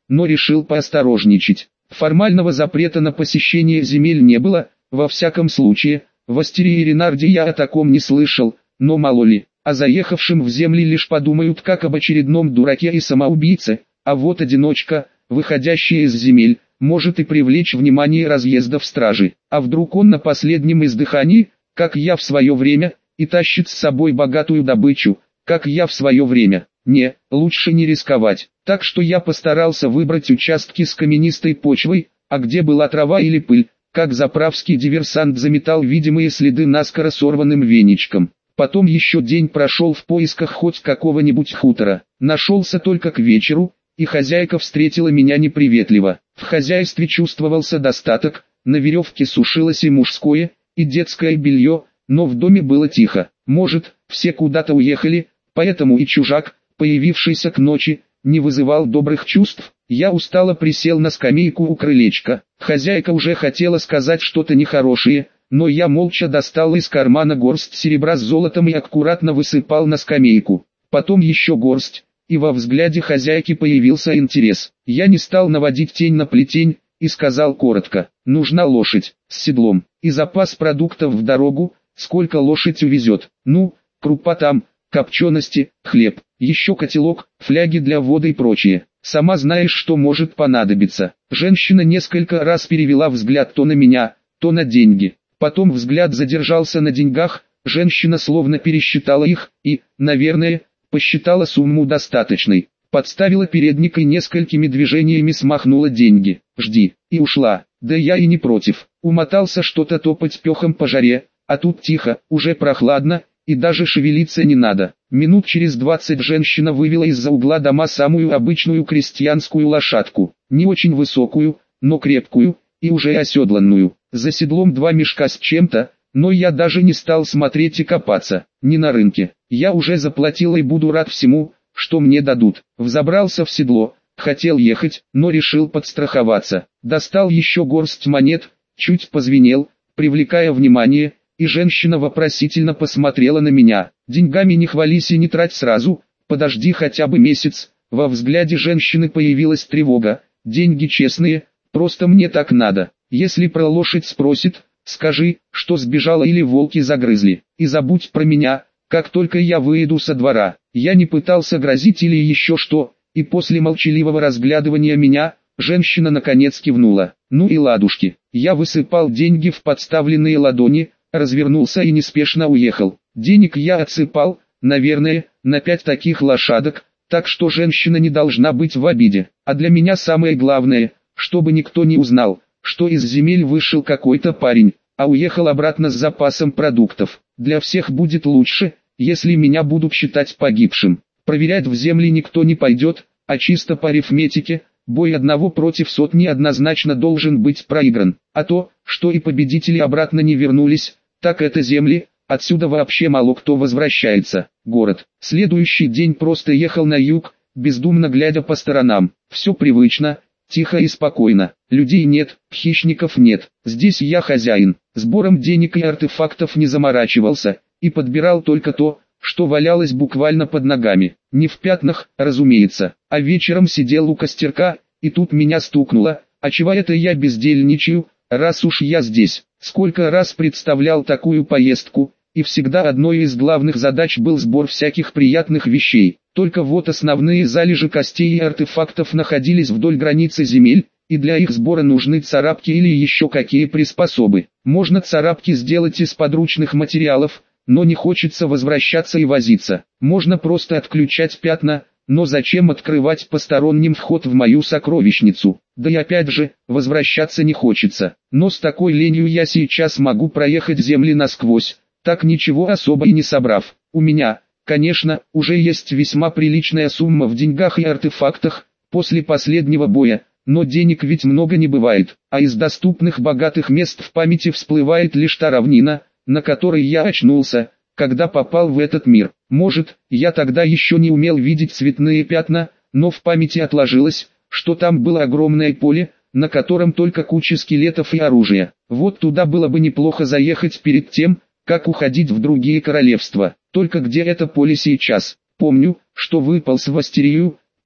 но решил поосторожничать. Формального запрета на посещение земель не было, во всяком случае, в Астерии и Ренарде я о таком не слышал, но мало ли, о заехавшем в земли лишь подумают как об очередном дураке и самоубийце, а вот одиночка, выходящая из земель, может и привлечь внимание разъездов стражи. А вдруг он на последнем издыхании, как я в свое время, и тащит с собой богатую добычу, как я в свое время. Не, лучше не рисковать. Так что я постарался выбрать участки с каменистой почвой, а где была трава или пыль, как заправский диверсант заметал видимые следы наскоро сорванным веничком. Потом еще день прошел в поисках хоть какого-нибудь хутора. Нашелся только к вечеру, и хозяйка встретила меня неприветливо. В хозяйстве чувствовался достаток, на веревке сушилось и мужское, и детское белье, но в доме было тихо. Может, все куда-то уехали, поэтому и чужак, появившийся к ночи, не вызывал добрых чувств. Я устало присел на скамейку у крылечка. Хозяйка уже хотела сказать что-то нехорошее, но я молча достал из кармана горсть серебра с золотом и аккуратно высыпал на скамейку. Потом еще горсть, и во взгляде хозяйки появился интерес. Я не стал наводить тень на плетень, и сказал коротко: нужна лошадь, с седлом, и запас продуктов в дорогу, сколько лошадь увезет. Ну, крупа там, копчености, хлеб, еще котелок, фляги для воды и прочее. Сама знаешь, что может понадобиться. Женщина несколько раз перевела взгляд то на меня, то на деньги. Потом взгляд задержался на деньгах, женщина словно пересчитала их, и, наверное, посчитала сумму достаточной. Подставила передник и несколькими движениями смахнула деньги. «Жди», и ушла. Да я и не против. Умотался что-то топать пехом по жаре, а тут тихо, уже прохладно, и даже шевелиться не надо. Минут через двадцать женщина вывела из-за угла дома самую обычную крестьянскую лошадку. Не очень высокую, но крепкую, и уже оседланную. За седлом два мешка с чем-то, но я даже не стал смотреть и копаться. Не на рынке. Я уже заплатил и буду рад всему, что мне дадут. Взобрался в седло, хотел ехать, но решил подстраховаться. Достал еще горсть монет, чуть позвенел, привлекая внимание, и женщина вопросительно посмотрела на меня. Деньгами не хвались и не трать сразу, подожди хотя бы месяц. Во взгляде женщины появилась тревога. Деньги честные, просто мне так надо. Если про лошадь спросит, скажи, что сбежала или волки загрызли. И забудь про меня, как только я выйду со двора. Я не пытался грозить или еще что, и после молчаливого разглядывания меня, женщина наконец кивнула. Ну и ладушки. Я высыпал деньги в подставленные ладони, развернулся и неспешно уехал. Денег я отсыпал, наверное, на пять таких лошадок, так что женщина не должна быть в обиде. А для меня самое главное, чтобы никто не узнал, что из земель вышел какой-то парень, а уехал обратно с запасом продуктов. Для всех будет лучше, если меня будут считать погибшим. Проверять в земли никто не пойдет, а чисто по арифметике, бой одного против сотни однозначно должен быть проигран. А то, что и победители обратно не вернулись, так это земли, отсюда вообще мало кто возвращается. Город. Следующий день просто ехал на юг, бездумно глядя по сторонам. Все привычно, тихо и спокойно. Людей нет, хищников нет. Здесь я хозяин. Сбором денег и артефактов не заморачивался, и подбирал только то, что валялось буквально под ногами. Не в пятнах, разумеется. А вечером сидел у костерка, и тут меня стукнуло: а чего это я бездельничаю, раз уж я здесь. Сколько раз представлял такую поездку, и всегда одной из главных задач был сбор всяких приятных вещей. Только вот основные залежи костей и артефактов находились вдоль границы земель, и для их сбора нужны царапки или еще какие приспособы. Можно царапки сделать из подручных материалов, но не хочется возвращаться и возиться. Можно просто отключать пятна, но зачем открывать посторонним вход в мою сокровищницу? Да и опять же, возвращаться не хочется. Но с такой ленью я сейчас могу проехать земли насквозь, так ничего особо и не собрав. У меня, конечно, уже есть весьма приличная сумма в деньгах и артефактах, после последнего боя, но денег ведь много не бывает, а из доступных богатых мест в памяти всплывает лишь та равнина, на которой я очнулся, когда попал в этот мир. Может, я тогда еще не умел видеть цветные пятна, но в памяти отложилось, что там было огромное поле, на котором только куча скелетов и оружия. Вот туда было бы неплохо заехать перед тем, как уходить в другие королевства. Только где это поле сейчас? Помню, что выполз в Астерию,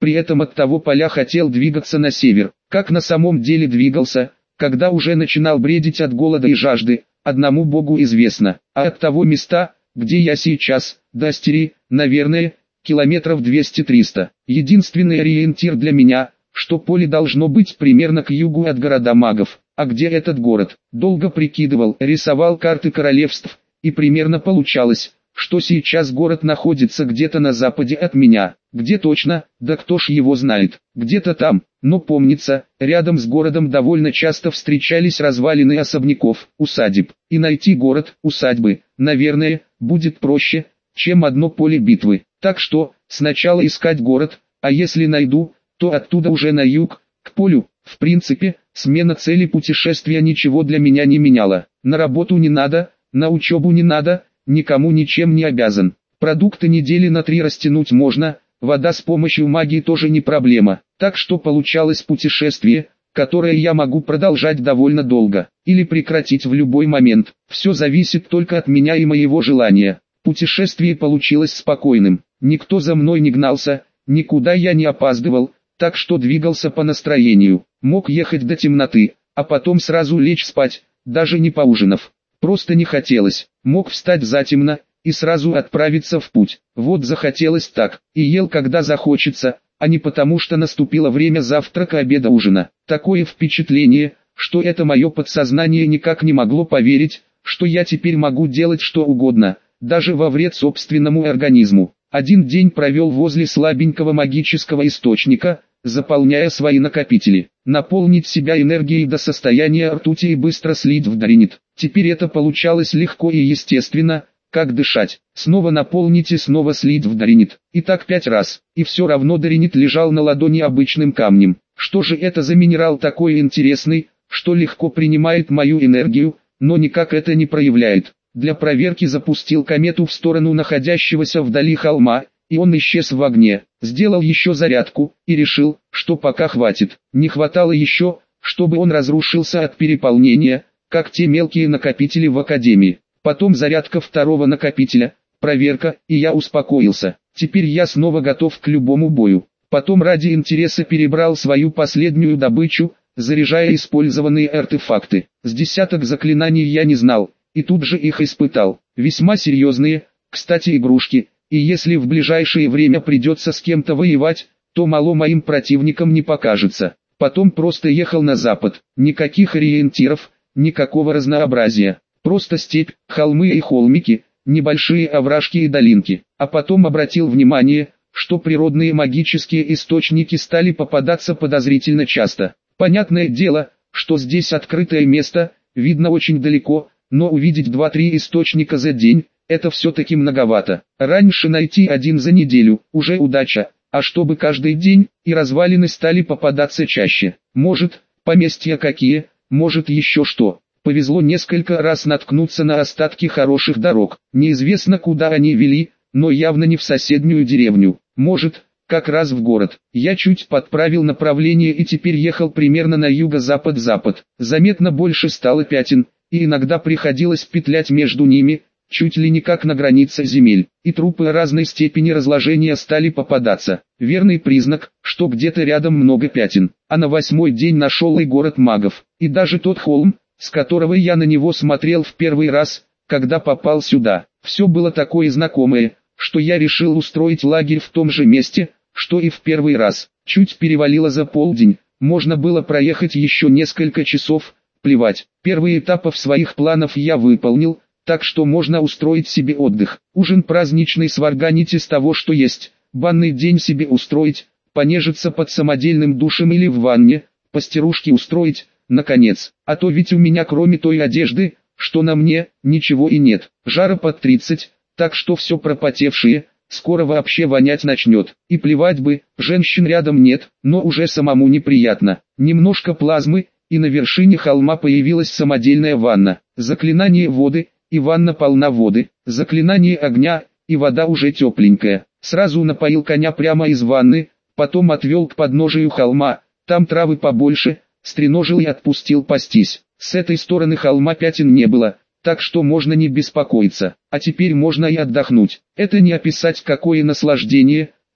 при этом от того поля хотел двигаться на север. Как на самом деле двигался, когда уже начинал бредить от голода и жажды, одному Богу известно. А от того места, где я сейчас, до Стери, наверное, километров двести-триста. Единственный ориентир для меня, что поле должно быть примерно к югу от города магов. А где этот город? Долго прикидывал, рисовал карты королевств, и примерно получалось, что сейчас город находится где-то на западе от меня. Где точно, да кто ж его знает. Где-то там, но помнится, рядом с городом довольно часто встречались развалины особняков, усадеб. И найти город, усадьбы, наверное, будет проще, чем одно поле битвы. Так что, сначала искать город, а если найду, то оттуда уже на юг, к полю. В принципе, смена цели путешествия ничего для меня не меняла. На работу не надо, на учебу не надо, никому ничем не обязан. Продукты недели на три растянуть можно, вода с помощью магии тоже не проблема. Так что получалось путешествие, которое я могу продолжать довольно долго, или прекратить в любой момент. Все зависит только от меня и моего желания. Путешествие получилось спокойным, никто за мной не гнался, никуда я не опаздывал, так что двигался по настроению. Мог ехать до темноты, а потом сразу лечь спать, даже не поужинав. Просто не хотелось. Мог встать затемно и сразу отправиться в путь. Вот захотелось так, и ел когда захочется, а не потому что наступило время завтрака, обеда, ужина. Такое впечатление, что это мое подсознание никак не могло поверить, что я теперь могу делать что угодно, даже во вред собственному организму. Один день провел возле слабенького магического источника, заполняя свои накопители. Наполнить себя энергией до состояния ртути и быстро слить в даринит. Теперь это получалось легко и естественно, как дышать. Снова наполнить и снова слить в даринит. И так пять раз. И все равно даринит лежал на ладони обычным камнем. Что же это за минерал такой интересный, что легко принимает мою энергию, но никак это не проявляет? Для проверки запустил комету в сторону находящегося вдали холма, и он исчез в огне. Сделал еще зарядку, и решил, что пока хватит. Не хватало еще, чтобы он разрушился от переполнения, как те мелкие накопители в академии. Потом зарядка второго накопителя, проверка, и я успокоился. Теперь я снова готов к любому бою. Потом ради интереса перебрал свою последнюю добычу, заряжая использованные артефакты. С десяток заклинаний я не знал, и тут же их испытал. Весьма серьезные, кстати, игрушки, и если в ближайшее время придется с кем-то воевать, то мало моим противникам не покажется. Потом просто ехал на запад, никаких ориентиров, никакого разнообразия. Просто степь, холмы и холмики, небольшие овражки и долинки. А потом обратил внимание, что природные магические источники стали попадаться подозрительно часто. Понятное дело, что здесь открытое место, видно очень далеко, но увидеть два-три источника за день – это все-таки многовато. Раньше найти один за неделю – уже удача, а чтобы каждый день, и развалины стали попадаться чаще. Может, поместья какие, может еще что. Повезло несколько раз наткнуться на остатки хороших дорог. Неизвестно куда они вели, но явно не в соседнюю деревню. Может, как раз в город. Я чуть подправил направление и теперь ехал примерно на юго-запад-запад. Заметно больше стало пятен, и иногда приходилось петлять между ними, чуть ли не как на границе земель. И трупы разной степени разложения стали попадаться. Верный признак, что где-то рядом много пятен. А на восьмой день нашел и город магов. И даже тот холм, с которого я на него смотрел в первый раз, когда попал сюда. Все было такое знакомое, что я решил устроить лагерь в том же месте, что и в первый раз. Чуть перевалило за полдень, можно было проехать еще несколько часов, плевать. Первый этап своих планов я выполнил, так что можно устроить себе отдых. Ужин праздничный сварганить из того, что есть, банный день себе устроить, понежиться под самодельным душем или в ванне, постирушки устроить, наконец. А то ведь у меня кроме той одежды, что на мне, ничего и нет. Жара под тридцать, так что все пропотевшее, скоро вообще вонять начнет. И плевать бы, женщин рядом нет, но уже самому неприятно. Немножко плазмы, и на вершине холма появилась самодельная ванна. Заклинание воды, и ванна полна воды. Заклинание огня, и вода уже тепленькая. Сразу напоил коня прямо из ванны, потом отвел к подножию холма, там травы побольше, стреножил и отпустил пастись. С этой стороны холма пятен не было, так что можно не беспокоиться. А теперь можно и отдохнуть. Это не описать какое наслаждение,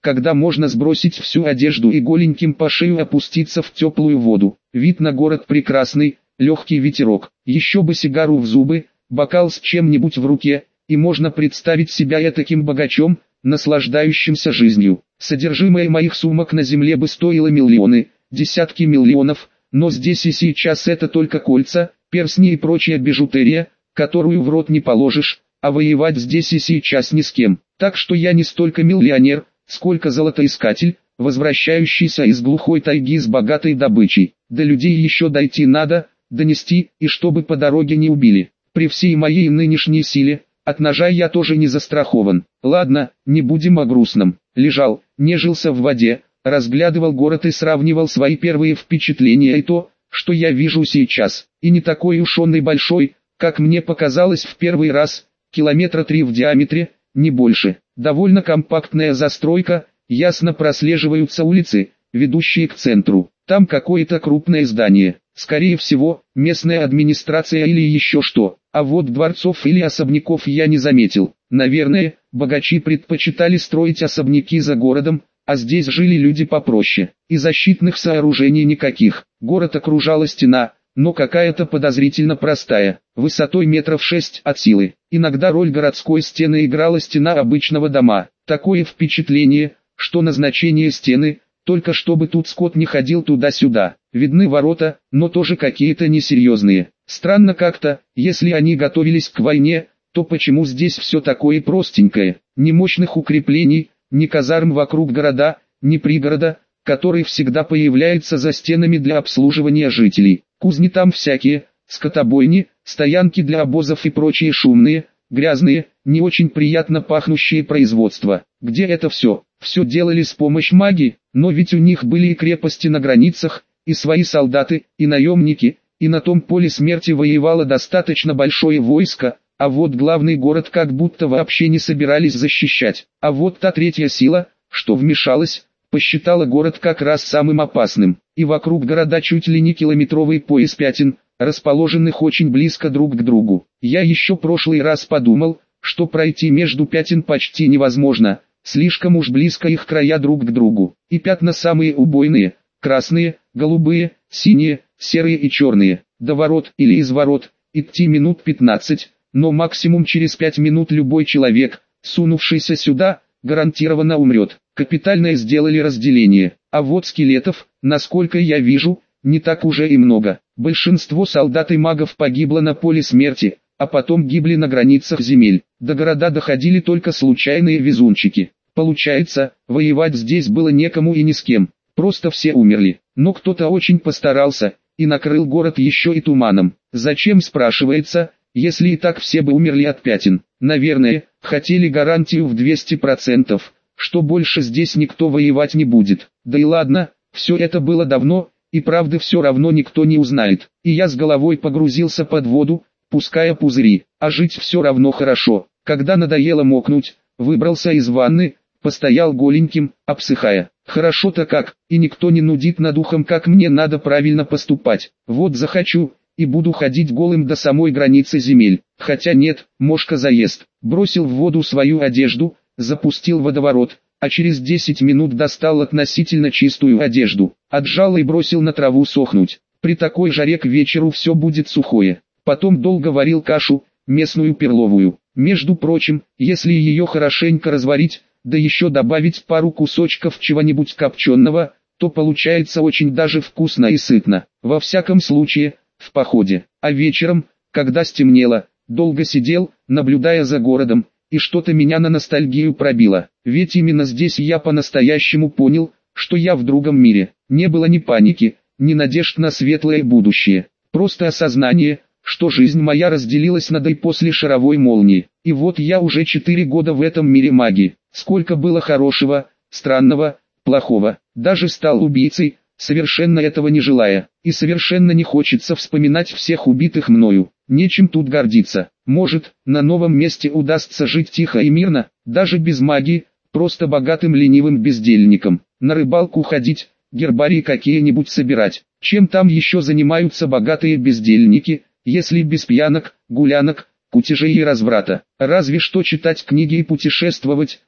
когда можно сбросить всю одежду и голеньким по шею опуститься в теплую воду. Вид на город прекрасный, легкий ветерок, еще бы сигару в зубы, бокал с чем-нибудь в руке, и можно представить себя этаким богачом, наслаждающимся жизнью. Содержимое моих сумок на земле бы стоило миллионы, десятки миллионов, но здесь и сейчас это только кольца, перстни и прочая бижутерия, которую в рот не положишь, а воевать здесь и сейчас ни с кем. Так что я не столько миллионер, сколько золотоискатель, возвращающийся из глухой тайги с богатой добычей. До людей еще дойти надо, донести, и чтобы по дороге не убили. При всей моей нынешней силе, от ножа я тоже не застрахован. Ладно, не будем о грустном. Лежал, нежился в воде, разглядывал город и сравнивал свои первые впечатления и то, что я вижу сейчас. И не такой уж он и большой, как мне показалось в первый раз, километра три в диаметре, не больше. Довольно компактная застройка, ясно прослеживаются улицы, ведущие к центру. Там какое-то крупное здание, скорее всего, местная администрация или еще что. А вот дворцов или особняков я не заметил. Наверное, богачи предпочитали строить особняки за городом, а здесь жили люди попроще. И защитных сооружений никаких. Город окружала стена, но какая-то подозрительно простая, высотой метров шесть от силы. Иногда роль городской стены играла стена обычного дома. Такое впечатление, что назначение стены, только чтобы тут скот не ходил туда-сюда. Видны ворота, но тоже какие-то несерьезные. Странно как-то, если они готовились к войне, то почему здесь все такое простенькое? Ни мощных укреплений, ни казарм вокруг города, ни пригорода, который всегда появляется за стенами для обслуживания жителей. Кузни там всякие, скотобойни, стоянки для обозов и прочие шумные, грязные, не очень приятно пахнущие производства. Где это все? Все делали с помощью магии, но ведь у них были и крепости на границах, и свои солдаты, и наемники, и на том поле смерти воевало достаточно большое войско, а вот главный город как будто вообще не собирались защищать. А вот та третья сила, что вмешалась, посчитала город как раз самым опасным, и вокруг города чуть ли не километровый пояс пятен, расположенных очень близко друг к другу. Я еще прошлый раз подумал, что пройти между пятен почти невозможно, слишком уж близко их края друг к другу, и пятна самые убойные, красные, голубые, синие, серые и черные. До ворот или из ворот идти минут пятнадцать, но максимум через пять минут любой человек, сунувшийся сюда, гарантированно умрет. Капитальное сделали разделение, а вот скелетов, насколько я вижу, не так уже и много. Большинство солдат и магов погибло на поле смерти, а потом гибли на границах земель. До города доходили только случайные везунчики. Получается, воевать здесь было некому и ни с кем, просто все умерли. Но кто-то очень постарался, и накрыл город еще и туманом. Зачем, спрашивается, если и так все бы умерли от пятен? Наверное, хотели гарантию в двести процентов, что больше здесь никто воевать не будет. Да и ладно, все это было давно, и правды все равно никто не узнает. И я с головой погрузился под воду, пуская пузыри, а жить все равно хорошо. Когда надоело мокнуть, выбрался из ванны, постоял голеньким, обсыхая. Хорошо-то как, и никто не нудит над ухом, как мне надо правильно поступать. Вот захочу, и буду ходить голым до самой границы земель. Хотя нет, мошка заест. Бросил в воду свою одежду, запустил водоворот, а через десять минут достал относительно чистую одежду. Отжал и бросил на траву сохнуть. При такой жаре к вечеру все будет сухое. Потом долго варил кашу, местную перловую. Между прочим, если ее хорошенько разварить, да еще добавить пару кусочков чего-нибудь копченого, то получается очень даже вкусно и сытно. Во всяком случае, в походе. А вечером, когда стемнело, долго сидел, наблюдая за городом, и что-то меня на ностальгию пробило. Ведь именно здесь я по-настоящему понял, что я в другом мире. Не было ни паники, ни надежд на светлое будущее. Просто осознание, что жизнь моя разделилась на до и после шаровой молнии. И вот я уже четыре года в этом мире магии. Сколько было хорошего, странного, плохого. Даже стал убийцей, совершенно этого не желая. И совершенно не хочется вспоминать всех убитых мною. Нечем тут гордиться. Может, на новом месте удастся жить тихо и мирно, даже без магии, просто богатым ленивым бездельником. На рыбалку ходить, гербарии какие-нибудь собирать. Чем там еще занимаются богатые бездельники, если без пьянок, гулянок, кутежей и разврата? Разве что читать книги и путешествовать,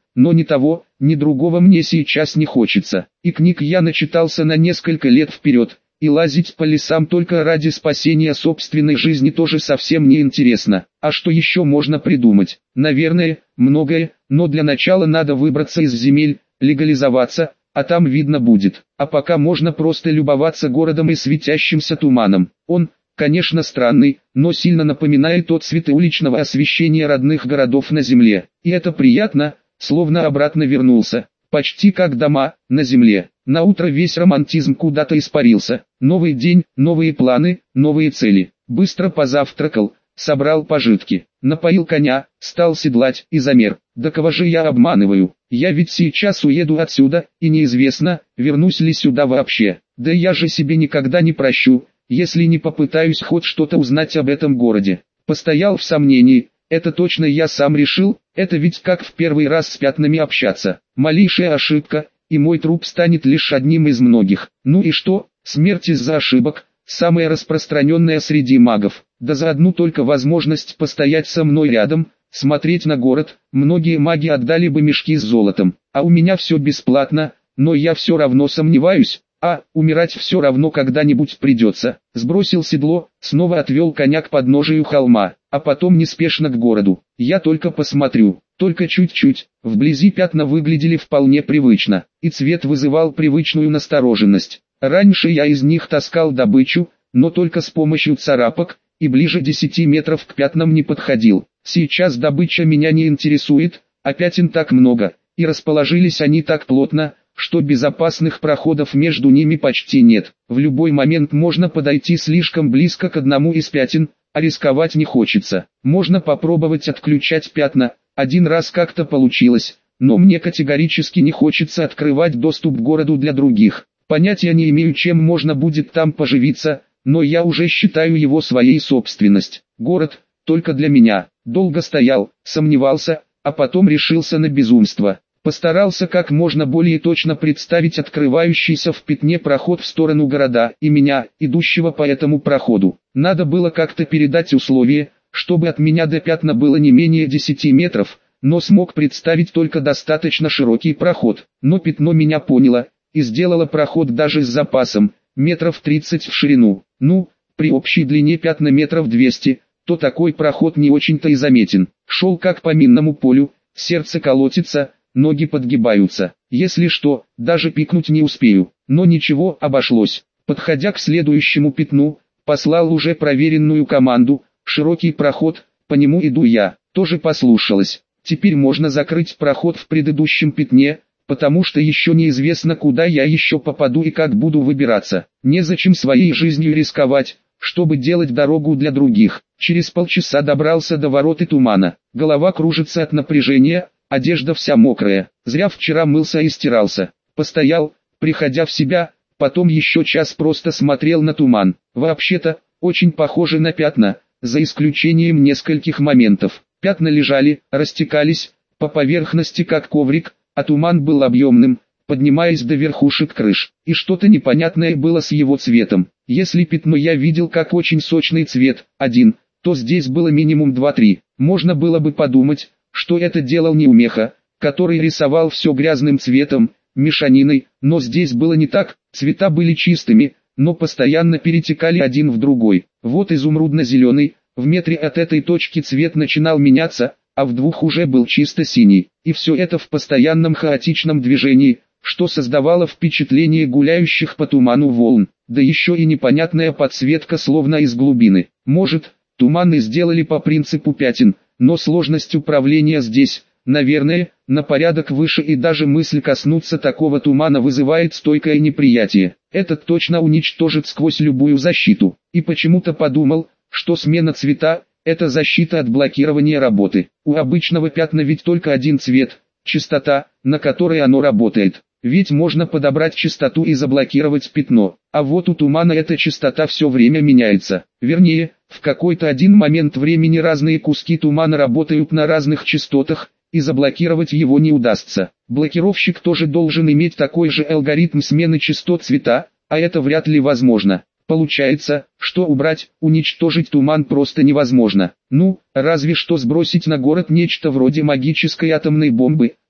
но ни того, ни другого мне сейчас не хочется. И книг я начитался на несколько лет вперед, и лазить по лесам только ради спасения собственной жизни тоже совсем не интересно. А что еще можно придумать? Наверное, многое, но для начала надо выбраться из земель, легализоваться, а там видно будет. А пока можно просто любоваться городом и светящимся туманом. Он, конечно, странный, но сильно напоминает тот цветы уличного освещения родных городов на земле. И это приятно, словно обратно вернулся. Почти как дома, на земле. На утро весь романтизм куда-то испарился. Новый день, новые планы, новые цели. Быстро позавтракал, собрал пожитки, напоил коня, стал седлать и замер. Да кого же я обманываю? Я ведь сейчас уеду отсюда, и неизвестно, вернусь ли сюда вообще. Да я же себе никогда не прощу, если не попытаюсь хоть что-то узнать об этом городе. Постоял в сомнении. Это точно я сам решил, это ведь как в первый раз с пятнами общаться. Малейшая ошибка, и мой труп станет лишь одним из многих. Ну и что, смерть из-за ошибок, самая распространенная среди магов. Да за одну только возможность постоять со мной рядом, смотреть на город, многие маги отдали бы мешки с золотом. А у меня все бесплатно, но я все равно сомневаюсь. А, умирать все равно когда-нибудь придется. Сбросил седло, снова отвел коня к подножию холма, а потом неспешно к городу. Я только посмотрю, только чуть-чуть. Вблизи пятна выглядели вполне привычно, и цвет вызывал привычную настороженность. Раньше я из них таскал добычу, но только с помощью царапок, и ближе десяти метров к пятнам не подходил. Сейчас добыча меня не интересует, а пятен так много, и расположились они так плотно, что безопасных проходов между ними почти нет. В любой момент можно подойти слишком близко к одному из пятен, а рисковать не хочется. Можно попробовать отключать пятна, один раз как-то получилось, но мне категорически не хочется открывать доступ к городу для других. Понятия не имею, чем можно будет там поживиться, но я уже считаю его своей собственностью. Город, только для меня. Долго стоял, сомневался, а потом решился на безумство. Постарался как можно более точно представить открывающийся в пятне проход в сторону города и меня, идущего по этому проходу. Надо было как-то передать условие, чтобы от меня до пятна было не менее десяти метров, но смог представить только достаточно широкий проход. Но пятно меня поняло и сделало проход даже с запасом, метров тридцать в ширину. Ну, при общей длине пятна метров двести, то такой проход не очень-то и заметен. Шел как по минному полю, сердце колотится, ноги подгибаются. Если что, даже пикнуть не успею. Но ничего, обошлось. Подходя к следующему пятну, послал уже проверенную команду. Широкий проход, по нему иду я. Тоже послушалась. Теперь можно закрыть проход в предыдущем пятне, потому что еще неизвестно, куда я еще попаду и как буду выбираться. Незачем своей жизнью рисковать, чтобы делать дорогу для других. Через полчаса добрался до ворот и тумана. Голова кружится от напряжения. Одежда вся мокрая, зря вчера мылся и стирался. Постоял, приходя в себя, потом еще час просто смотрел на туман. Вообще-то, очень похоже на пятна, за исключением нескольких моментов. Пятна лежали, растекались, по поверхности как коврик, а туман был объемным, поднимаясь до верхушек крыш. И что-то непонятное было с его цветом. Если пятно я видел как очень сочный цвет, один, то здесь было минимум два-три. Можно было бы подумать, что это делал неумеха, который рисовал все грязным цветом, мешаниной, но здесь было не так, цвета были чистыми, но постоянно перетекали один в другой. Вот изумрудно-зеленый, в метре от этой точки цвет начинал меняться, а в двух уже был чисто синий, и все это в постоянном хаотичном движении, что создавало впечатление гуляющих по туману волн, да еще и непонятная подсветка словно из глубины. Может, туманы сделали по принципу пятен, но сложность управления здесь, наверное, на порядок выше, и даже мысль коснуться такого тумана вызывает стойкое неприятие. Этот точно уничтожит сквозь любую защиту. И почему-то подумал, что смена цвета – это защита от блокирования работы. У обычного пятна ведь только один цвет – частота, на которой оно работает. Ведь можно подобрать частоту и заблокировать пятно. А вот у тумана эта частота все время меняется. Вернее, в какой-то один момент времени разные куски тумана работают на разных частотах, и заблокировать его не удастся. Блокировщик тоже должен иметь такой же алгоритм смены частот цвета, а это вряд ли возможно. Получается, что убрать, уничтожить туман просто невозможно. Ну, разве что сбросить на город нечто вроде магической атомной бомбы,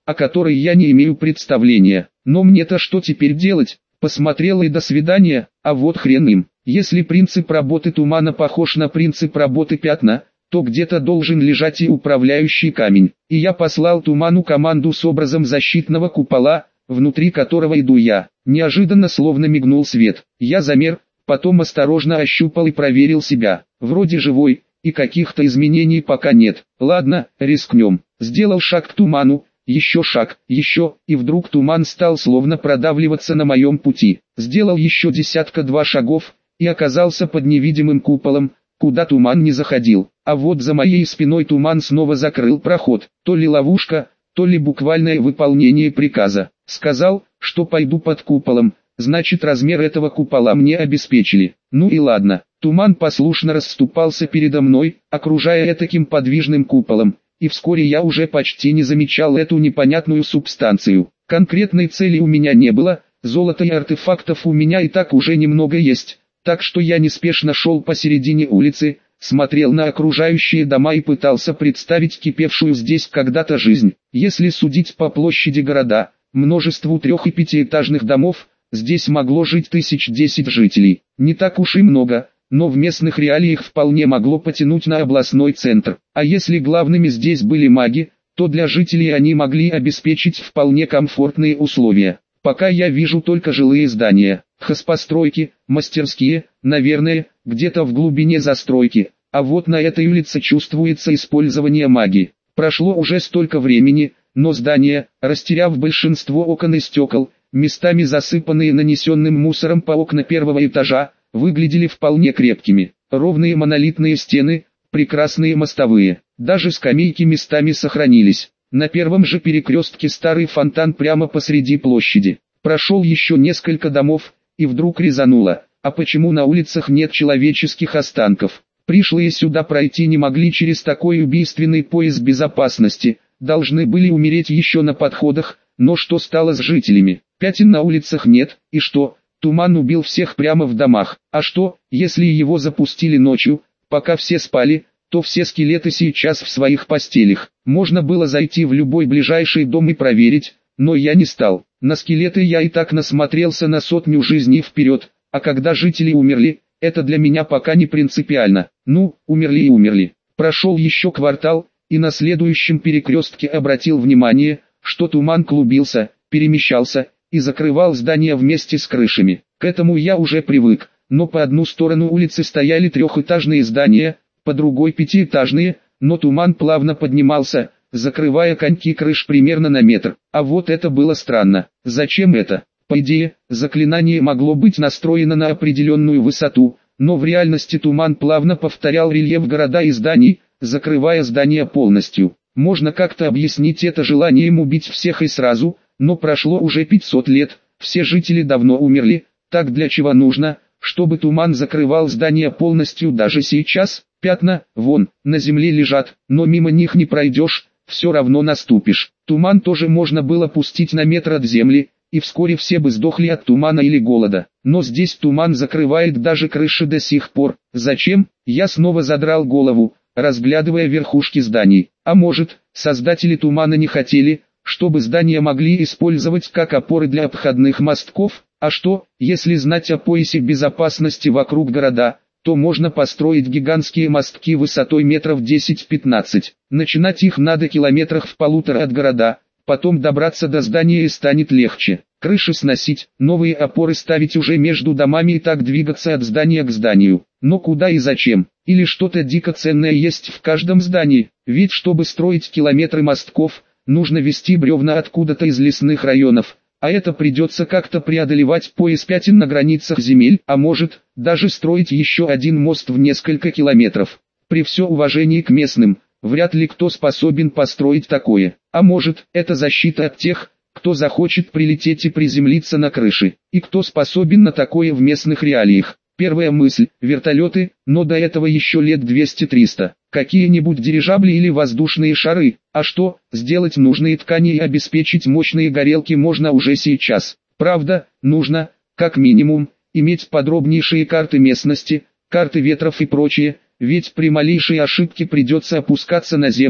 о которой я не имею представления. Но мне-то что теперь делать? Посмотрел и до свидания, а вот хрен им. Если принцип работы тумана похож на принцип работы пятна, то где-то должен лежать и управляющий камень. И я послал туману команду с образом защитного купола, внутри которого иду я. Неожиданно словно мигнул свет. Я замер, потом осторожно ощупал и проверил себя. Вроде живой, и каких-то изменений пока нет. Ладно, рискнем. Сделал шаг к туману, еще шаг, еще, и вдруг туман стал словно продавливаться на моем пути. Сделал еще десятка-два шагов, и оказался под невидимым куполом, куда туман не заходил. А вот за моей спиной туман снова закрыл проход. То ли ловушка, то ли буквальное выполнение приказа. Сказал, что пойду под куполом, значит размер этого купола мне обеспечили. Ну и ладно. Туман послушно расступался передо мной, окружая этаким подвижным куполом, и вскоре я уже почти не замечал эту непонятную субстанцию. Конкретной цели у меня не было, золота и артефактов у меня и так уже немного есть, так что я неспешно шел посередине улицы, смотрел на окружающие дома и пытался представить кипевшую здесь когда-то жизнь. Если судить по площади города, множеству трех- и пятиэтажных домов, здесь могло жить тысяч десять жителей. Не так уж и много, но в местных реалиях вполне могло потянуть на областной центр. А если главными здесь были маги, то для жителей они могли обеспечить вполне комфортные условия. Пока я вижу только жилые здания, хозпостройки, мастерские, наверное, где-то в глубине застройки, а вот на этой улице чувствуется использование магии. Прошло уже столько времени, но здания, растеряв большинство окон и стекол, местами засыпанные нанесенным мусором по окна первого этажа, выглядели вполне крепкими. Ровные монолитные стены, прекрасные мостовые, даже скамейки местами сохранились. На первом же перекрестке старый фонтан прямо посреди площади. Прошел еще несколько домов, и вдруг резануло. А почему на улицах нет человеческих останков? Пришлые сюда пройти не могли через такой убийственный пояс безопасности, должны были умереть еще на подходах, но что стало с жителями? Пятен на улицах нет, и что? Туман убил всех прямо в домах. А что, если его запустили ночью, пока все спали, то все скелеты сейчас в своих постелях. Можно было зайти в любой ближайший дом и проверить, но я не стал. На скелеты я и так насмотрелся на сотню жизней вперед, а когда жители умерли, это для меня пока не принципиально. Ну, умерли и умерли. Прошел еще квартал, и на следующем перекрестке обратил внимание, что туман клубился, перемещался, и закрывал здания вместе с крышами. К этому я уже привык, но по одну сторону улицы стояли трехэтажные здания, по другой пятиэтажные, но туман плавно поднимался, закрывая коньки крыш примерно на метр. А вот это было странно. Зачем это? По идее, заклинание могло быть настроено на определенную высоту, но в реальности туман плавно повторял рельеф города и зданий, закрывая здания полностью. Можно как-то объяснить это желанием убить всех и сразу, но прошло уже пятьсот лет, все жители давно умерли, так для чего нужно, чтобы туман закрывал здания полностью даже сейчас? Пятна, вон, на земле лежат, но мимо них не пройдешь, все равно наступишь. Туман тоже можно было пустить на метр от земли, и вскоре все бы сдохли от тумана или голода. Но здесь туман закрывает даже крыши до сих пор. Зачем? Я снова задрал голову, разглядывая верхушки зданий. А может, создатели тумана не хотели, чтобы здания могли использовать как опоры для обходных мостков? А что, если знать о поясе безопасности вокруг города, то можно построить гигантские мостки высотой метров десять-пятнадцать. Начинать их надо километрах в полутора от города, потом добраться до здания и станет легче. Крыши сносить, новые опоры ставить уже между домами и так двигаться от здания к зданию. Но куда и зачем? Или что-то дико ценное есть в каждом здании? Ведь чтобы строить километры мостков, нужно везти бревна откуда-то из лесных районов, а это придется как-то преодолевать пояс пятен на границах земель, а может, даже строить еще один мост в несколько километров. При все уважении к местным, вряд ли кто способен построить такое. А может, это защита от тех, кто захочет прилететь и приземлиться на крыше, и кто способен на такое в местных реалиях. Первая мысль – вертолеты, но до этого еще лет двести-триста. Какие-нибудь дирижабли или воздушные шары. А что, сделать нужные ткани и обеспечить мощные горелки можно уже сейчас. Правда, нужно, как минимум, иметь подробнейшие карты местности, карты ветров и прочее, ведь при малейшей ошибке придется опускаться на землю,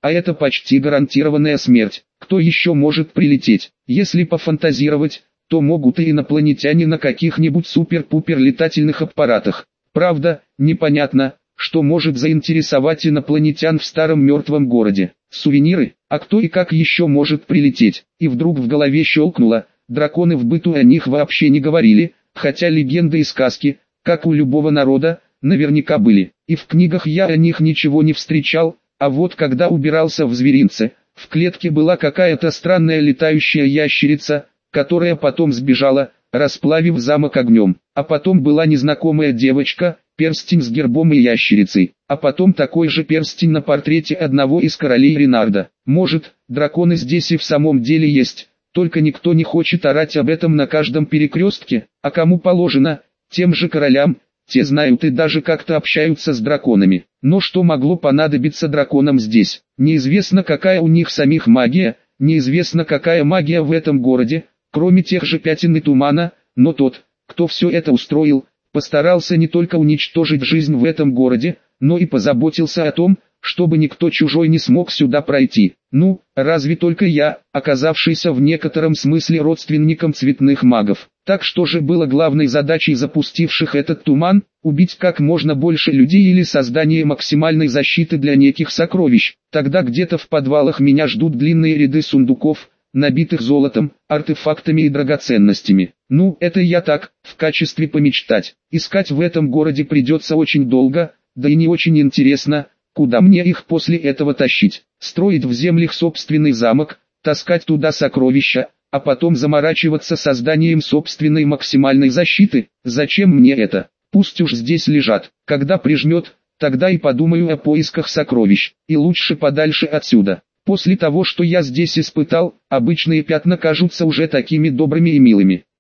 а это почти гарантированная смерть. Кто еще может прилететь? Если пофантазировать, то могут и инопланетяне на каких-нибудь супер-пупер летательных аппаратах. Правда, непонятно, что может заинтересовать инопланетян в старом мертвом городе. Сувениры? А кто и как еще может прилететь? И вдруг в голове щелкнуло, драконы в быту о них вообще не говорили, хотя легенды и сказки, как у любого народа, наверняка были. И в книгах я о них ничего не встречал, а вот когда убирался в зверинце, в клетке была какая-то странная летающая ящерица, которая потом сбежала, расплавив замок огнем. А потом была незнакомая девочка, перстень с гербом и ящерицей. А потом такой же перстень на портрете одного из королей Ренарда. Может, драконы здесь и в самом деле есть, только никто не хочет орать об этом на каждом перекрестке, а кому положено, тем же королям, те знают и даже как-то общаются с драконами. Но что могло понадобиться драконам здесь? Неизвестно, какая у них самих магия, неизвестно, какая магия в этом городе, кроме тех же пятен и тумана, но тот, кто все это устроил, постарался не только уничтожить жизнь в этом городе, но и позаботился о том, чтобы никто чужой не смог сюда пройти. Ну, разве только я, оказавшийся в некотором смысле родственником цветных магов. Так что же было главной задачей запустивших этот туман? Убить как можно больше людей или создание максимальной защиты для неких сокровищ. Тогда где-то в подвалах меня ждут длинные ряды сундуков, набитых золотом, артефактами и драгоценностями. Ну, это я так, в качестве помечтать. Искать в этом городе придется очень долго, да и не очень интересно. Куда мне их после этого тащить? Строить в землях собственный замок, таскать туда сокровища, а потом заморачиваться созданием собственной максимальной защиты? Зачем мне это? Пусть уж здесь лежат. Когда прижмет, тогда и подумаю о поисках сокровищ. И лучше подальше отсюда. После того, что я здесь испытал, обычные пятна кажутся уже такими добрыми и милыми.